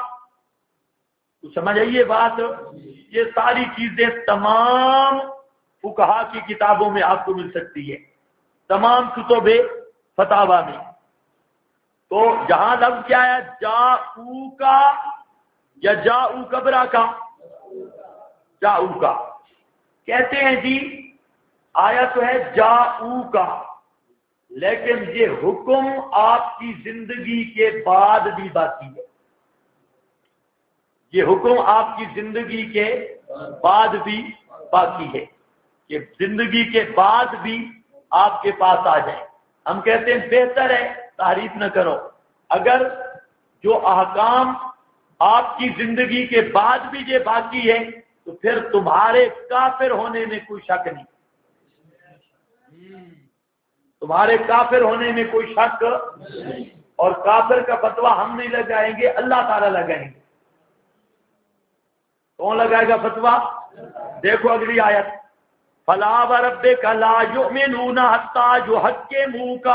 تو سمجھ آئیے بات؟ یہ ساری چیزیں تمام فقہا کی کتابوں میں آپ کو مل سکتی ہے، تمام کتب فتاوی میں۔ تو جہاں لفظ کیا ہے؟ جاؤ کا یا جاؤ قبرہ کا؟ جاؤ کا کہتے ہیں جی، آیا تو ہے جاؤ کا، لیکن یہ حکم آپ کی زندگی کے بعد بھی باقی ہے، یہ حکم آپ کی زندگی کے بعد بھی باقی ہے، کہ زندگی کے بعد بھی آپ کے پاس آ جائیں۔ ہم کہتے ہیں بہتر ہے تعریف نہ کرو، اگر جو احکام آپ کی زندگی کے بعد بھی یہ باقی ہے تو پھر تمہارے کافر ہونے میں کوئی شک نہیں، تمہارے کافر ہونے میں کوئی شک، اور کافر کا فتویٰ ہم نہیں لگائیں گے، اللہ تعالیٰ لگائیں گے۔ کون لگائے گا فتویٰ؟ دیکھو اگلی آیت، فلا وربک لا یؤمنون حتی یحکموک،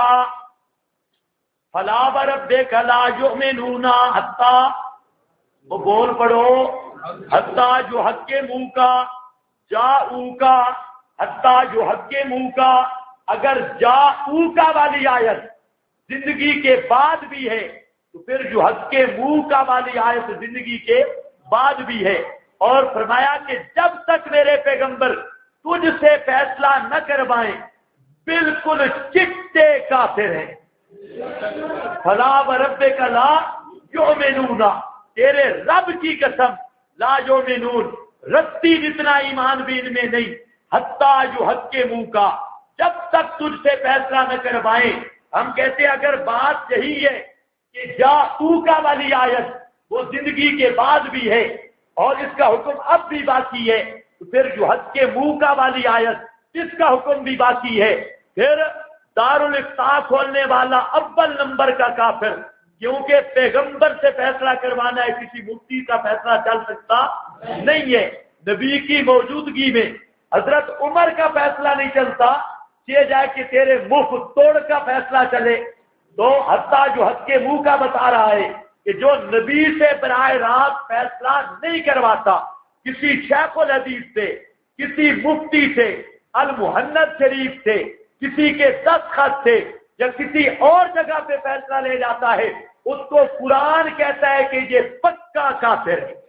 فلا وربک لا یؤمنون حتی، وہ بول پڑھو، حتی یحکموک، جاؤک حتی یحکموک، اگر جاؤک والی آیت زندگی کے بعد بھی ہے تو پھر جو یحکموک والی آیت زندگی کے بعد بھی ہے، اور فرمایا کہ جب تک میرے پیغمبر تجھ سے فیصلہ نہ کروائیں بالکل چٹے کافر ہیں۔ فلا وربک لا یؤمنون، تیرے رب کی قسم، لا یؤمنون، رتی جتنا ایمان بھی ان میں نہیں، حتی یحکموک، جب تک تجھ سے فیصلہ نہ کروائیں۔ ہم کہتے ہیں اگر بات یہی ہے کہ جاؤک والی آیت وہ زندگی کے بعد بھی ہے اور اس کا حکم اب بھی باقی ہے، تو پھر یحکموک والی آیت اس کا حکم بھی باقی ہے، پھر دارالافتاء کھولنے والا اول نمبر کا کافر، کیونکہ پیغمبر سے فیصلہ کروانا ہے، کسی مفتی کا فیصلہ چل سکتا نہیں ہے. نبی کی موجودگی میں حضرت عمر کا فیصلہ نہیں چلتا، یہ جائے کہ تیرے منہ توڑ کا فیصلہ چلے. تو حتیٰ جو حد کے منہ کا بتا رہا ہے کہ جو نبی سے براہ راست فیصلہ نہیں کرواتا، کسی شیخ الحدیث سے، کسی مفتی سے، المحنت شریف سے، کسی کے دستخط سے یا کسی اور جگہ پہ فیصلہ لے جاتا ہے، اس کو قرآن کہتا ہے کہ یہ پکا کافر ہے.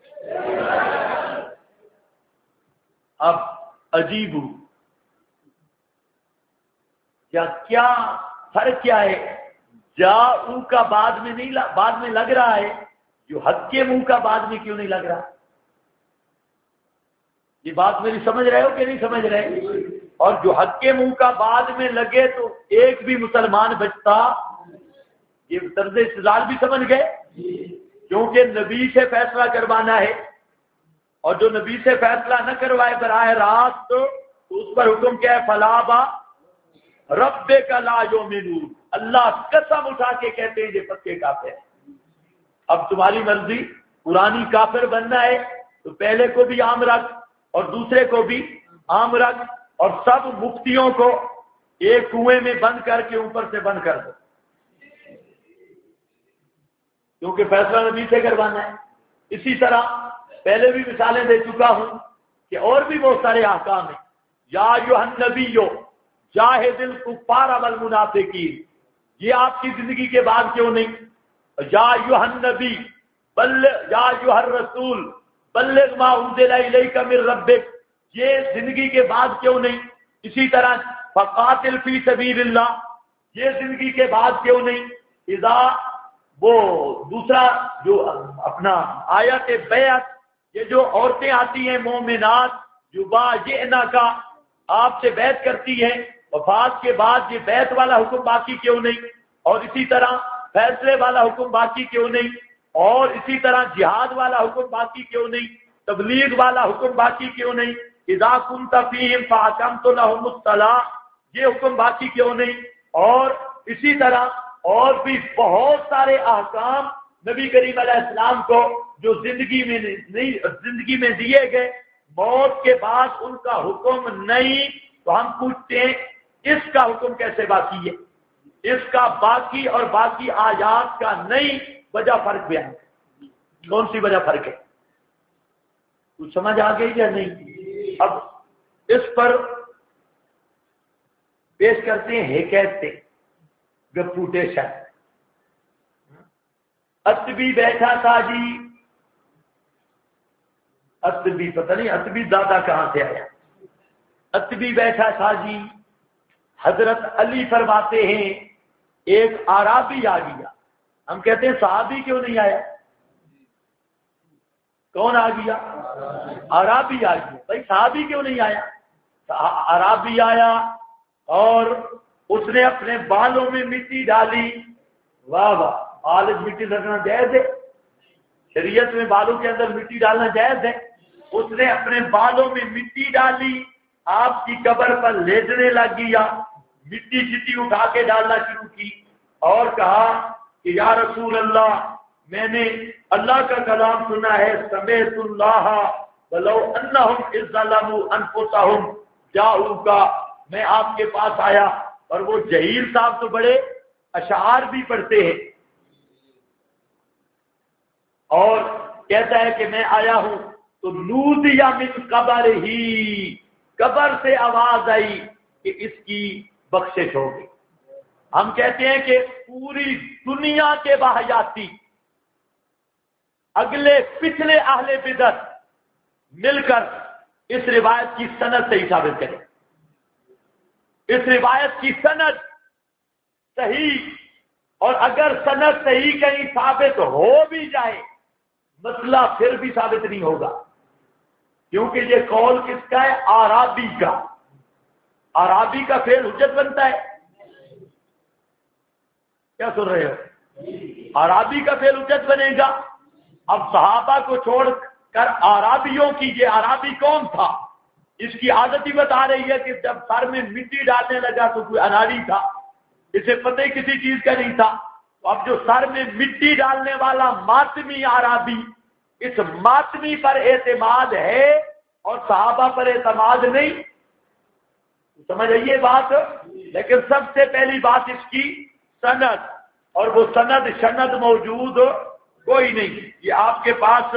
اب عجیب کیا فرق کیا ہے؟ جاؤ کا بعد میں لگ رہا ہے، جو حق کے منہ کا بعد میں کیوں نہیں لگ رہا؟ یہ بات میری سمجھ رہے ہو کہ نہیں سمجھ رہے؟ اور جو حق کے منہ کا بعد میں لگے تو ایک بھی مسلمان بچتا. یہ طرز استدلال بھی سمجھ گئے، کیونکہ نبی سے فیصلہ کروانا ہے، اور جو نبی سے فیصلہ نہ کروائے براہ راست تو اس پر حکم کیا ہے؟ فلابا رب کا لا یؤمنون. اللہ قسم اٹھا کے کہتے ہیں یہ پکے کافر ہیں. اب تمہاری مرضی، قرآنی کافر بننا ہے تو پہلے کو بھی عام رکھ اور دوسرے کو بھی عام رکھ، اور سب مفتیوں کو ایک کنویں میں بند کر کے اوپر سے بند کر دو، کیونکہ فیصلہ نبی سے کروانا ہے. اسی طرح پہلے بھی مثالیں دے چکا ہوں کہ اور بھی بہت سارے احکام ہیں. یا ایھا النبی جاہد الکفار والمنافقین، یہ آپ کی زندگی کے بعد کیوں نہیں؟ یا ایھا النبی یا ایھا الرسول بلغ ما انزل الیک من ربک، یہ زندگی کے بعد کیوں نہیں؟ اسی طرح فقاتل فی سبیل اللہ، یہ زندگی کے بعد کیوں نہیں؟ اذا وہ دوسرا جو اپنا آیت بیعت، یہ جو عورتیں آتی ہیں مومنات یبایعنا کا، آپ سے بیعت کرتی ہیں، وفات کے بعد یہ بیعت والا حکم باقی کیوں نہیں؟ اور اسی طرح فیصلے والا حکم باقی کیوں نہیں؟ اور اسی طرح جہاد والا حکم باقی کیوں نہیں؟ تبلیغ والا حکم باقی کیوں نہیں؟ اذا کنت فیہم فاقمت لہم الصلاۃ، یہ حکم باقی کیوں نہیں؟ اور اسی طرح اور بھی بہت سارے احکام نبی کریم علیہ السلام کو جو زندگی میں دیے گئے، موت کے بعد ان کا حکم نہیں. تو ہم پوچھتے ہیں اس کا حکم کیسے باقی ہے؟ اس کا باقی اور باقی آیات کا نہیں، وجہ فرق بیان ہے. کون سی وجہ فرق ہے؟ کچھ سمجھ آ گئی یا نہیں؟ اب اس پر پیش کرتے ہیں کہتے گپوٹے شاید. اتبی بیٹھا تھا جی، اتبی پتہ نہیں اتبی دادا کہاں سے آیا. اتبی بیٹھا تھا جی، حضرت علی فرماتے ہیں ایک اعرابی آ گیا. ہم کہتے ہیں صحابی کیوں نہیں آیا؟ کون آ گیا؟ اعرابی آ گیا. بھائی صحابی کیوں نہیں آیا؟ اعرابی آیا اور اس نے اپنے بالوں میں مٹی ڈالی. واہ واہ، بالوں میں مٹی رکھنا جائز ہے؟ شریعت میں بالوں کے اندر مٹی ڈالنا جائز ہے؟ اس نے اپنے بالوں میں مٹی ڈالی، آپ کی قبر پر لیٹنے لگ گیا، مٹی چٹی اٹھا کے ڈالنا شروع کی اور کہا کہ یا رسول اللہ، میں نے اللہ کا کلام سنا ہے، سمعت اللہ ولو انہم اذ ظلموا انفسہم جاؤک، میں آپ کے پاس آیا. اور وہ جہیل صاحب تو بڑے اشعار بھی پڑھتے ہیں، اور کہتا ہے کہ میں آیا ہوں تو نودی من قبر ہی، قبر سے آواز آئی کہ اس کی بخشش ہوگی. ہم کہتے ہیں کہ پوری دنیا کے واہیاتی اگلے پچھلے اہل بدعت مل کر اس روایت کی سند صحیح ثابت کریں. اس روایت کی سند صحیح، اور اگر سند صحیح کہیں ثابت ہو بھی جائے مسئلہ پھر بھی ثابت نہیں ہوگا، کیونکہ یہ قول کس کا ہے؟ اعرابی کا. اعرابی کا فعل حجت بنتا ہے. کیا سن رہے ہو؟ اعرابی کا فعل حجت بنے گا. اب صحابہ کو چھوڑ کر اعرابیوں کی، یہ اعرابی کون تھا؟ اس کی عادت ہی بتا رہی ہے کہ جب سر میں مٹی ڈالنے لگا تو کوئی اناڑی تھا، اسے پتہ ہی کسی چیز کا نہیں تھا. تو اب جو سر میں مٹی ڈالنے والا ماتمی اعرابی، اس ماتمی پر اعتماد ہے اور صحابہ پر اعتماد نہیں. سمجھ آئیے بات. لیکن سب سے پہلی بات اس کی سند، اور وہ سند شند موجود کوئی نہیں. یہ آپ کے پاس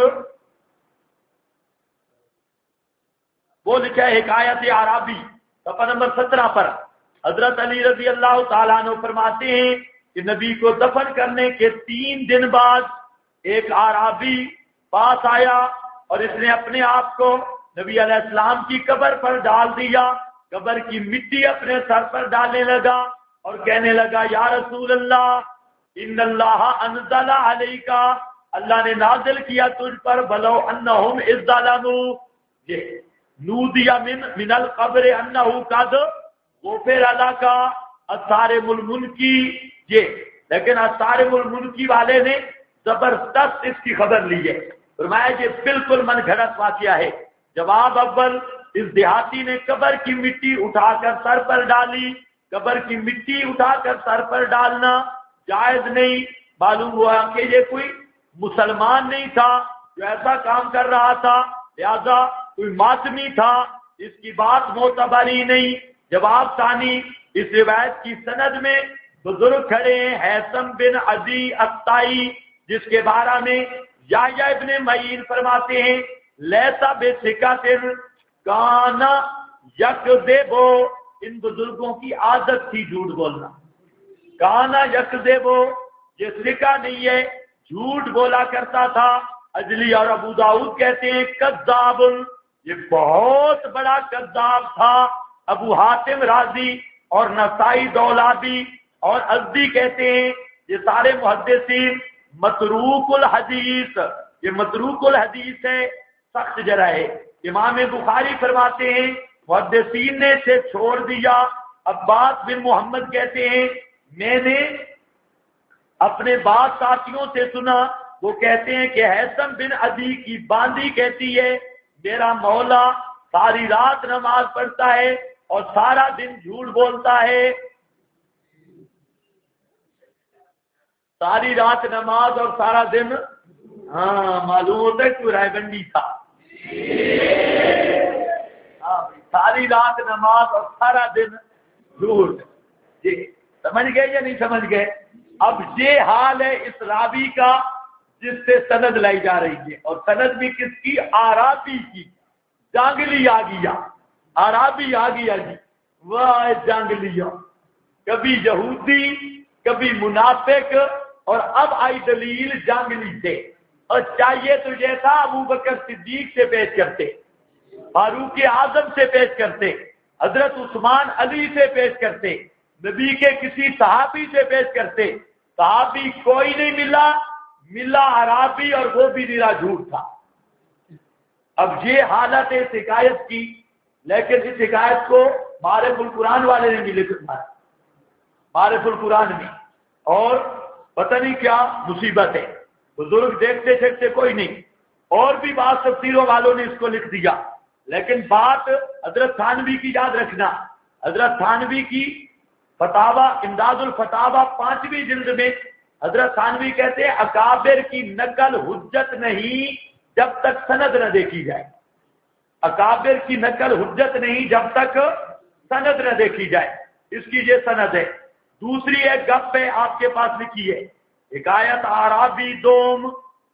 وہ لکھا ہے حکایت عرابی صفحہ نمبر 17 پر. حضرت علی رضی اللہ تعالیٰ عنہ فرماتے ہیں کہ نبی کو دفن کرنے کے 3 دن بعد ایک عرابی پاس آیا اور اس نے اپنے آپ کو نبی علیہ السلام کی قبر پر ڈال دیا. قبر کی مٹی اپنے سر پر ڈالنے لگا اور کہنے لگا یا رسول اللہ ان اللہ انزل علیک، اللہ نے نازل کیا تجھ پر بلو انہم اذ ظلموا، یہ نودی من القبر انہ قد غفر لک الصارم المنکی. یہ لیکن الصارم المنکی والے نے زبردست اس کی خبر لی ہے. فرمایا یہ بالکل من گھڑت واقعہ ہے. جواب اول، اس دیہاتی نے قبر کی مٹی اٹھا کر سر پر ڈالی. قبر کی مٹی اٹھا کر سر پر ڈالنا جائز نہیں. معلوم ہوا کہ یہ کوئی مسلمان نہیں تھا جو ایسا کام کر رہا تھا، لہذا کوئی ماتمی تھا، اس کی بات معتبر ہی نہیں. جواب ثانی، اس روایت کی سند میں بزرگ کھڑے ہیں حیثم بن عدی الطائی، جس کے بارے میں یحییٰ ابن معین فرماتے ہیں لیسا بثقۃ کانا یکذب، ان بزرگوں کی عادت تھی جھوٹ بولنا. کانا یکذب، یہ ثقہ نہیں ہے، جھوٹ بولا کرتا تھا. اجلی اور ابو داؤد کہتے ہیں کذاب، یہ بہت بڑا کذاب تھا. ابو حاتم رازی اور نسائی دولابی اور ازدی کہتے ہیں یہ سارے محدثین متروک الحدیث، یہ متروک الحدیث ہے، سخت جرح ہے. امام بخاری فرماتے ہیں محدثین نے اسے چھوڑ دیا. عباس بن محمد کہتے ہیں میں نے اپنے بعض ساتھیوں سے سنا، وہ کہتے ہیں کہ حیثم بن عدی کی باندی کہتی ہے میرا مولا ساری رات نماز پڑھتا ہے اور سارا دن جھوٹ بولتا ہے. ساری رات نماز اور سارا دن، ہاں معلوم ہوتا ہے کہ رائے گنڈی تھا. ساری رات نماز اور سارا دن جھوٹ. جی سمجھ گئے یا نہیں سمجھ گئے؟ اب یہ حال ہے اس راوی کا جس سے سند لائی جا رہی ہے، اور سند بھی کس کی؟ عرابی کی. جانگلی آ گیا، عرابی آ گیا جی، واہ جانگلیا، کبھی یہودی کبھی منافق، اور اب آئی دلیل جانگلی سے. اور چاہیے تجھے تھا ابو بکر صدیق سے پیش کرتے، فاروق اعظم سے پیش کرتے، حضرت عثمان علی سے پیش کرتے، نبی کے کسی صحابی سے پیش کرتے. صحابی کوئی نہیں ملا عرابی، اور وہ بھی نرا جھوٹ تھا. اب یہ حالت ہے شکایت کی، لیکن اس شکایت کو معرف القرآن والے نے بھی لکھا، معرف القرآن بھی. اور پتہ نہیں کیا مصیبت ہے، بزرگ دیکھتے دیکھتے کوئی نہیں، اور بھی بعض تفسیروں والوں نے اس کو لکھ دیا. لیکن بات حضرت تھانوی کی یاد رکھنا، حضرت تھانوی کی فتاوی امداد الفتاوی 5ویں جلد میں حضرت تھانوی کہتے ہیں اکابر کی نقل حجت نہیں جب تک سند نہ دیکھی جائے. اکابر کی نقل حجت نہیں جب تک سند نہ دیکھی جائے. اس کی یہ سند ہے. دوسری ایک گپ ہے آپ کے پاس لکھی ہے، حکایت عرابی دوم،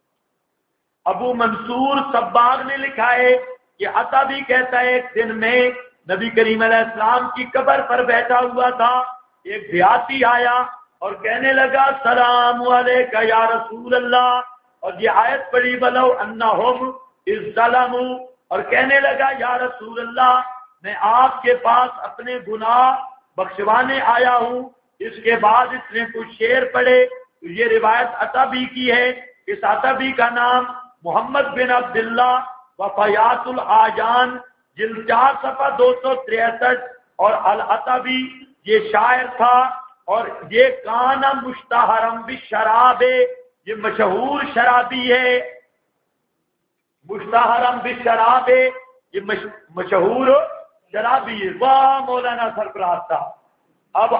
ابو منصور صباغ نے لکھا ہے کہ عطا بھی کہتا ہے ایک دن میں نبی کریم علیہ السلام کی قبر پر بیٹھا ہوا تھا، ایک دیہاتی آیا اور کہنے لگا سلام علیکہ یا رسول اللہ، اور یہ آیت پڑھی بلو انہم اذ ظلموا، اور کہنے لگا یا رسول اللہ میں آپ کے پاس اپنے گناہ بخشوانے آیا ہوں. اس کے بعد اس نے کچھ شعر پڑھے. یہ روایت عطبی کی ہے. اس عطبی کا نام محمد بن عبداللہ وفیات الآجان جلد 4 صفحہ 263، اور العطبی یہ شاعر تھا، اور یہ کانا مشتہرم بالشراب، یہ مشہور شرابی ہے. مشتہرم بالشراب، یہ مشہور شرابی ہے. واہ مولانا سرفراز تھا. اب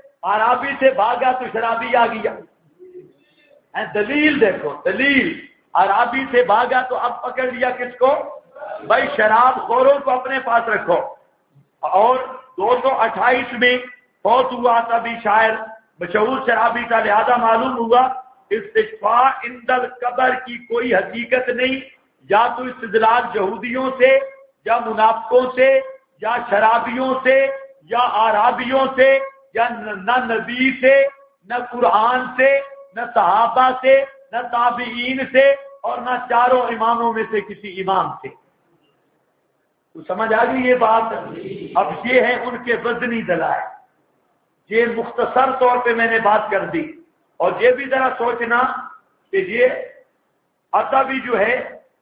عرابی سے بھاگا تو شرابی آ گیا. دلیل دیکھو، دلیل عرابی سے بھاگا تو اب پکڑ لیا کس کو؟ بھائی شراب خوروں کو اپنے پاس رکھو. اور 228 میں فوت ہوا تھا بھی شاعر مشہور شرابی کا، لہذا معلوم ہوا استشفاء عند القبر کی کوئی حقیقت نہیں. یا تو استدلال یہودیوں سے یا منافقوں سے یا شرابیوں سے یا عرابیوں سے یا نہ نبی سے نہ قرآن سے نہ صحابہ سے نہ تابعین سے اور نہ چاروں اماموں میں سے کسی امام سے. تو سمجھ آ گئی یہ بات؟ اب یہ ہے ان کے وزنی دلائل. یہ مختصر طور پہ میں نے بات کر دی. اور یہ بھی ذرا سوچنا کہ یہ ادبی جو ہے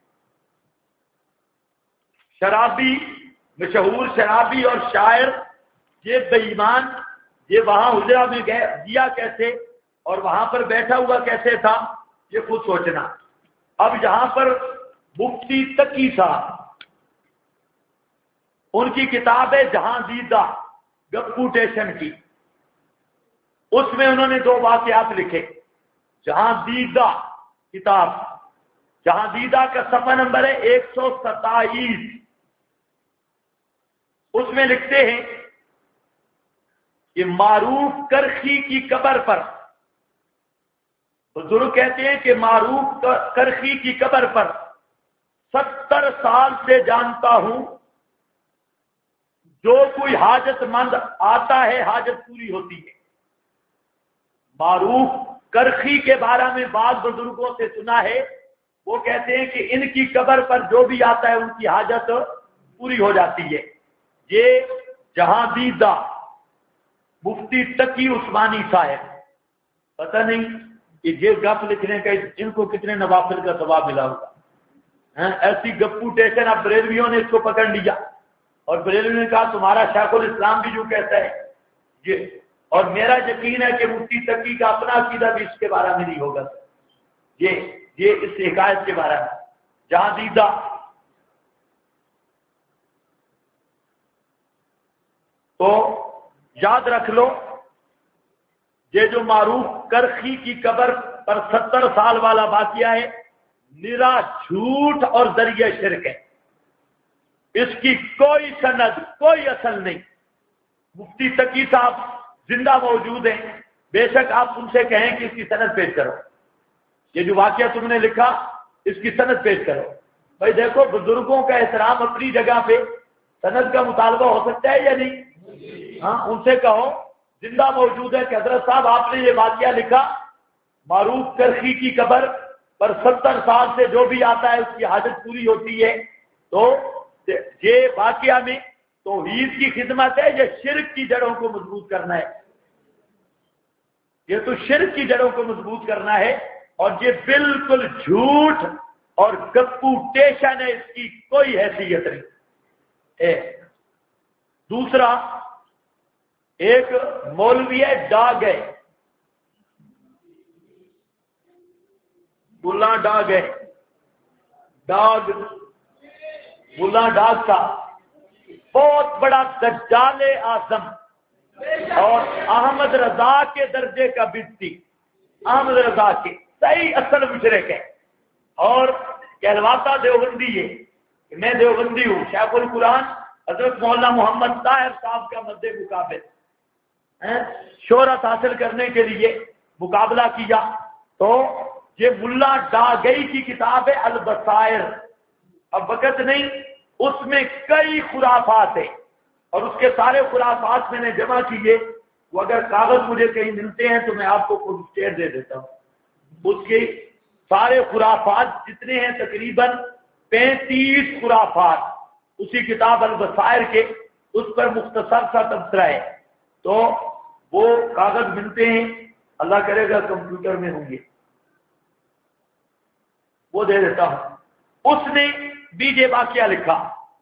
شرابی، مشہور شرابی اور شاعر، یہ بے ایمان، یہ وہاں حجرہ میں گیا کیسے اور وہاں پر بیٹھا ہوا کیسے تھا، یہ خود سوچنا. اب یہاں پر مفتی تقی صاحب، ان کی کتاب ہے جہاں دیدہ گپوٹیشن کی، اس میں انہوں نے 2 واقعات لکھے. جہاں دیدہ کتاب، جہاں دیدہ کا صفحہ نمبر ہے 127. اس میں لکھتے ہیں کہ معروف کرخی کی قبر پر، بزرگ کہتے ہیں کہ معروف کرخی کی قبر پر 70 سال سے جانتا ہوں جو کوئی حاجت مند آتا ہے حاجت پوری ہوتی ہے. معروف کرخی کے بارے میں بعض بزرگوں سے سنا ہے، وہ کہتے ہیں کہ ان کی قبر پر جو بھی آتا ہے ان کی حاجت پوری ہو جاتی ہے. یہ جہاں دیدہ مفتی تقی عثمانی صاحب، پتہ نہیں کہ یہ گپ لکھنے کا ان کو کتنے نوافل کا ثواب ملا ہوگا. ایسی گپوٹیشن اب بریلویوں نے اس کو پکڑ لیا اور بریلوی نے کہا تمہارا شیخ الاسلام بھی جو کہتا ہے یہ. اور میرا یقین ہے کہ مفتی تقی کا اپنا عقیدہ بھی اس کے بارے میں نہیں ہوگا. یہ اس حکایت کے بارے میں جہاں دیدہ. تو یاد رکھ لو یہ جو معروف کرخی کی قبر پر 70 سال والا واقعہ ہے، نرا جھوٹ اور ذریعہ شرک ہے. اس کی کوئی سند، کوئی اصل نہیں. مفتی تقی صاحب زندہ موجود ہیں، بے شک آپ ان سے کہیں کہ اس کی سند پیش کرو. یہ جو واقعہ تم نے لکھا اس کی سند پیش کرو. بھائی دیکھو بزرگوں کا احترام اپنی جگہ پہ، سند کا مطالبہ ہو سکتا ہے یا نہیں؟ ہاں، ان سے کہو زندہ موجود ہے کہ حضرت صاحب آپ نے یہ واقعہ لکھا، معروف کرخی کی قبر پر 70 سال سے جو بھی آتا ہے اس کی حاجت پوری ہوتی ہے. تو یہ واقعہ میں توحید کی خدمت ہے، یہ شرک کی جڑوں کو مضبوط کرنا ہے. یہ تو شرک کی جڑوں کو مضبوط کرنا ہے اور یہ بالکل جھوٹ اور گپوٹیشن ہے، اس کی کوئی حیثیت نہیں. دوسرا، ایک مولوی ہے ڈاگ ہے، ملا ڈاگ ہے، ڈاگ ملا ڈاگ کا بہت بڑا دجال اعظم اور احمد رضا کے درجے کا بنتی، احمد رضا کے صحیح اصل مشرک ہے اور کہلواتا دیوبندی ہے کہ میں دیوبندی ہوں. شیخ القرآن حضرت مولانا محمد طاہر صاحب کا مد مقابل شہرت حاصل کرنے کے لیے مقابلہ کیا. تو یہ ملا ڈاگئی کی کتاب ہے البصائر. اب وقت نہیں، اس میں کئی خرافات ہیں اور اس کے سارے خرافات میں نے جمع کیے. وہ اگر کاغذ مجھے کہیں ملتے ہیں تو میں آپ کو خود شیئر دے دیتا ہوں. اس کے سارے خرافات جتنے ہیں تقریباً 35 خرافات اسی کتاب البصائر کے، اس پر مختصر سا تبصرہ ہے. تو وہ کاغذ ملتے ہیں، اللہ کرے گا کمپیوٹر میں ہوں گے، وہ دے دیتا ہوں. اس نے بھی یہ واقعہ لکھا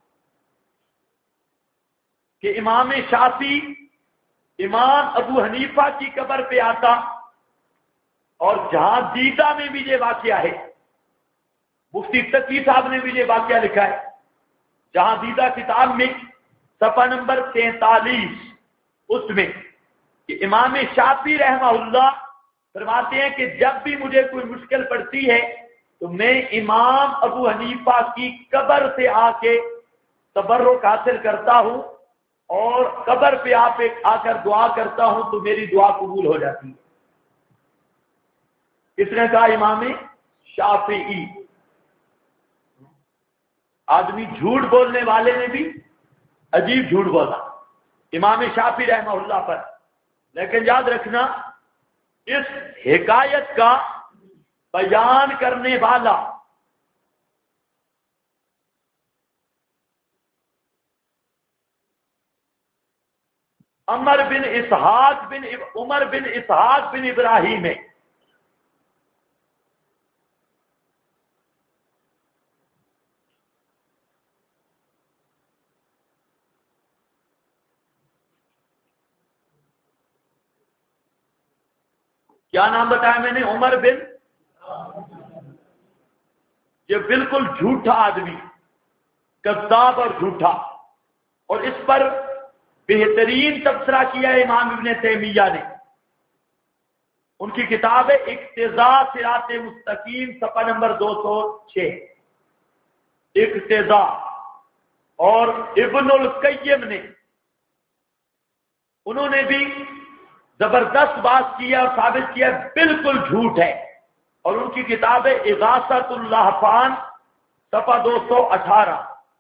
کہ امام شافعی امام ابو حنیفہ کی قبر پہ آتا، اور جہاں دیدہ میں بھی یہ واقعہ ہے. مفتی تقی صاحب نے بھی یہ واقعہ لکھا ہے جہاں دیدہ کتاب میں صفحہ نمبر 43. اس میں کہ امام شافعی رحمہ اللہ فرماتے ہیں کہ جب بھی مجھے کوئی مشکل پڑتی ہے تو میں امام ابو حنیفہ کی قبر سے آ کے تبرک حاصل کرتا ہوں اور قبر پہ آ کر دعا کرتا ہوں تو میری دعا قبول ہو جاتی ہے۔ کس نے کہا؟ امام شافعی۔ آدمی جھوٹ بولنے والے نے بھی عجیب جھوٹ بولا امام شافعی رحمہ اللہ پر، لیکن یاد رکھنا اس حکایت کا بیان کرنے والا عمر بن اسحاق بن عمر بن اسحاق بن ابراہیم ہے۔ کیا نام بتایا میں نے؟ عمر بن۔ یہ بالکل جھوٹا آدمی، کذاب اور جھوٹا، اور اس پر بہترین تبصرہ کیا ہے امام ابن تیمیہ نے۔ ان کی کتاب ہے اقتضاء صراط مستقیم، صفحہ نمبر 206، اقتضاء۔ اور ابن القیم نے، انہوں نے بھی زبردست بات کیا اور ثابت کیا بالکل جھوٹ ہے، اور ان کی کتاب ہے اغاثۃ اللہفان، صفحہ 218،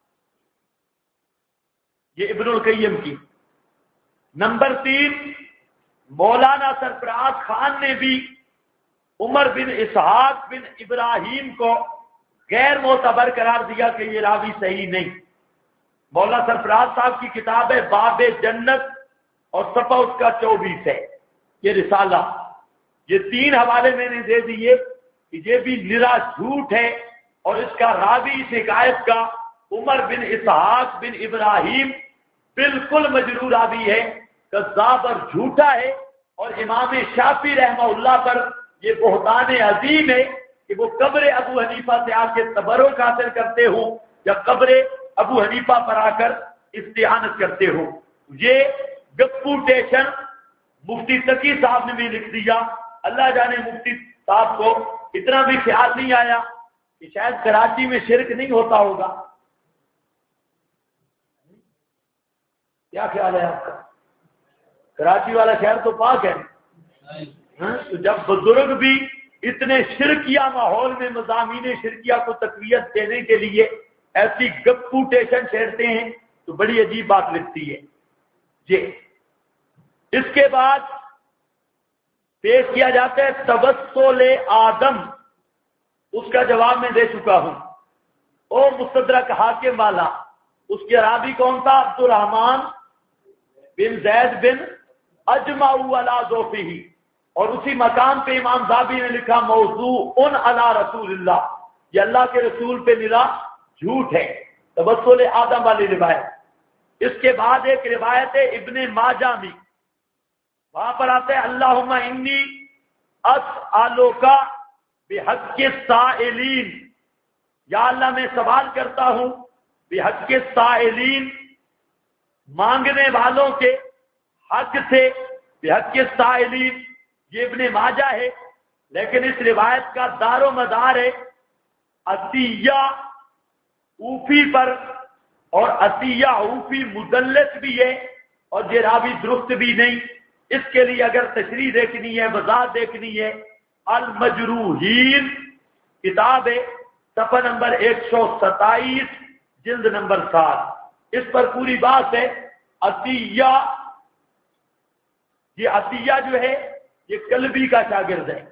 یہ ابن القیم کی۔ نمبر 3، مولانا سرفراز خان نے بھی عمر بن اسحاق بن ابراہیم کو غیر معتبر قرار دیا کہ یہ راوی صحیح نہیں۔ مولانا سرفراز صاحب کی کتاب ہے باب جنت اور صفحہ اس کا 24 ہے، یہ رسالہ۔ یہ 3 حوالے میں نے دے دیے کہ یہ بھی نرا جھوٹ ہے، اور اس کا راوی اس حکایت کا عمر بن اسحاق بن ابراہیم بالکل مجروح راوی ہے، کذاب اور جھوٹا ہے، اور امام شافعی رحمہ اللہ پر یہ بہتان عظیم ہے کہ وہ قبر ابو حنیفہ سے آ کے تبرک حاصل کرتے ہوں یا قبر ابو حنیفہ پر آ کر استعانت کرتے ہوں۔ یہ ڈپوٹیشن مفتی تقی صاحب نے بھی لکھ دیا۔ اللہ جانے مفتی صاحب کو اتنا بھی خیال نہیں آیا کہ شاید کراچی میں شرک نہیں ہوتا ہوگا۔ کیا خیال ہے آپ کا؟ کراچی والا شہر تو پاک ہے، تو جب بزرگ بھی اتنے شرکیہ ماحول میں مضامین شرکیہ کو تقویت دینے کے لیے ایسی گپوٹیشن چھیڑتے ہیں تو بڑی عجیب بات لگتی ہے۔ جی، اس کے بعد پیش کیا جاتا ہے توسل آدم، اس کا جواب میں دے چکا ہوں۔ او مستدرک حاکم والا، اس کے راوی کون تھا؟ عبد الرحمن بن زید بن اجمعوا علی ضعفہ، اور اسی مقام پہ امام ذہبی نے لکھا موضوع علی رسول اللہ، یہ اللہ کے رسول پہ نرا جھوٹ ہے، توسل آدم والی روایت۔ اس کے بعد ایک روایت ہے ابن ماجہ میں، وہاں پر آتا ہے اللہم انی اسألک بحق السائلین، یا اللہ میں سوال کرتا ہوں بحق السائلین، مانگنے والوں کے حق سے، بحق السائلین، یہ ابن ماجہ ہے، لیکن اس روایت کا دار و مدار ہے عطیہ اوفی پر، اور عطیہ اوفی مدلس بھی ہے، اور یہ راوی درست بھی نہیں۔ اس کے لیے اگر تشریح دیکھنی ہے، وضاحت دیکھنی ہے، المجروحین کتاب ہے، صفحہ نمبر 127، جلد نمبر 7، اس پر پوری بات ہے۔ عطیہ، یہ عطیہ جو ہے یہ کلبی کا شاگرد ہے۔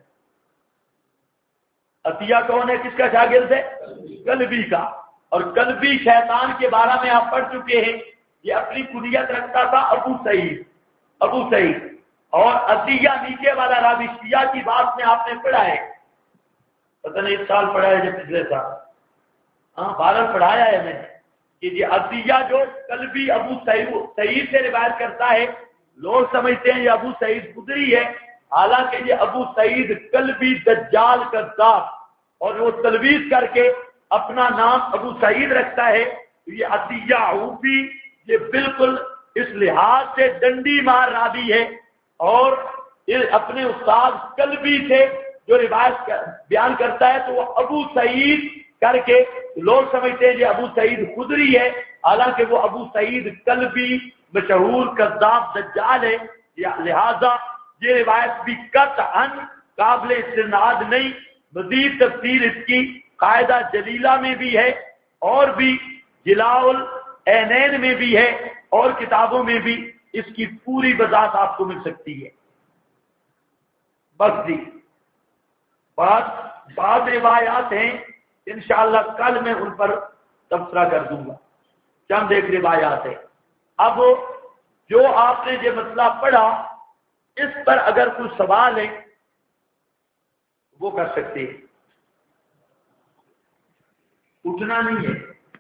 عطیہ کون ہے؟ کس کا شاگرد ہے؟ کلبی کا، اور کلبی شیطان کے بارے میں آپ پڑھ چکے ہیں، یہ اپنی کنیت رکھتا تھا ابو سعید، اور عطیہ نیچے والا راوی شیعہ کی بات میں آپ نے پڑھا ہے، پتہ نہیں اس سال پڑھا ہے یا پچھلے سال، ہاں 12 پڑھایا ہے میں نے، کہ یہ عطیہ جو کلبی ابو سعید سے روایت کرتا ہے، لوگ سمجھتے ہیں یہ ابو سعید خدری ہے، حالانکہ یہ ابو سعید کلبی دجال کذاب، اور وہ تلویز کر کے اپنا نام ابو سعید رکھتا ہے۔ یہ عطیہ اوفی یہ بالکل اس لحاظ سے ڈنڈی مار راوی ہے، اور اپنے استاد کلبی سے جو روایت بیان کرتا ہے تو وہ ابو سعید کر کے لوگ سمجھتے ہیں یہ ابو سعید خدری ہے، حالانکہ وہ ابو سعید کلبی مشہور کذاب دجال ہے، لہذا یہ روایت بھی قطعاً قابل استناد نہیں۔ مزید تفسیر اس کی قاعدہ جلیلہ میں بھی ہے اور بھی جلاء العینین میں بھی ہے اور کتابوں میں بھی اس کی پوری وضاحت آپ کو مل سکتی ہے۔ بس جی بعض روایات ہیں انشاءاللہ کل میں ان پر تبصرہ کر دوں گا، چند ایک روایات ہے۔ اب جو آپ نے یہ مسئلہ پڑھا اس پر اگر کوئی سوال ہے وہ کر سکتے ہیں، اٹھنا نہیں ہے۔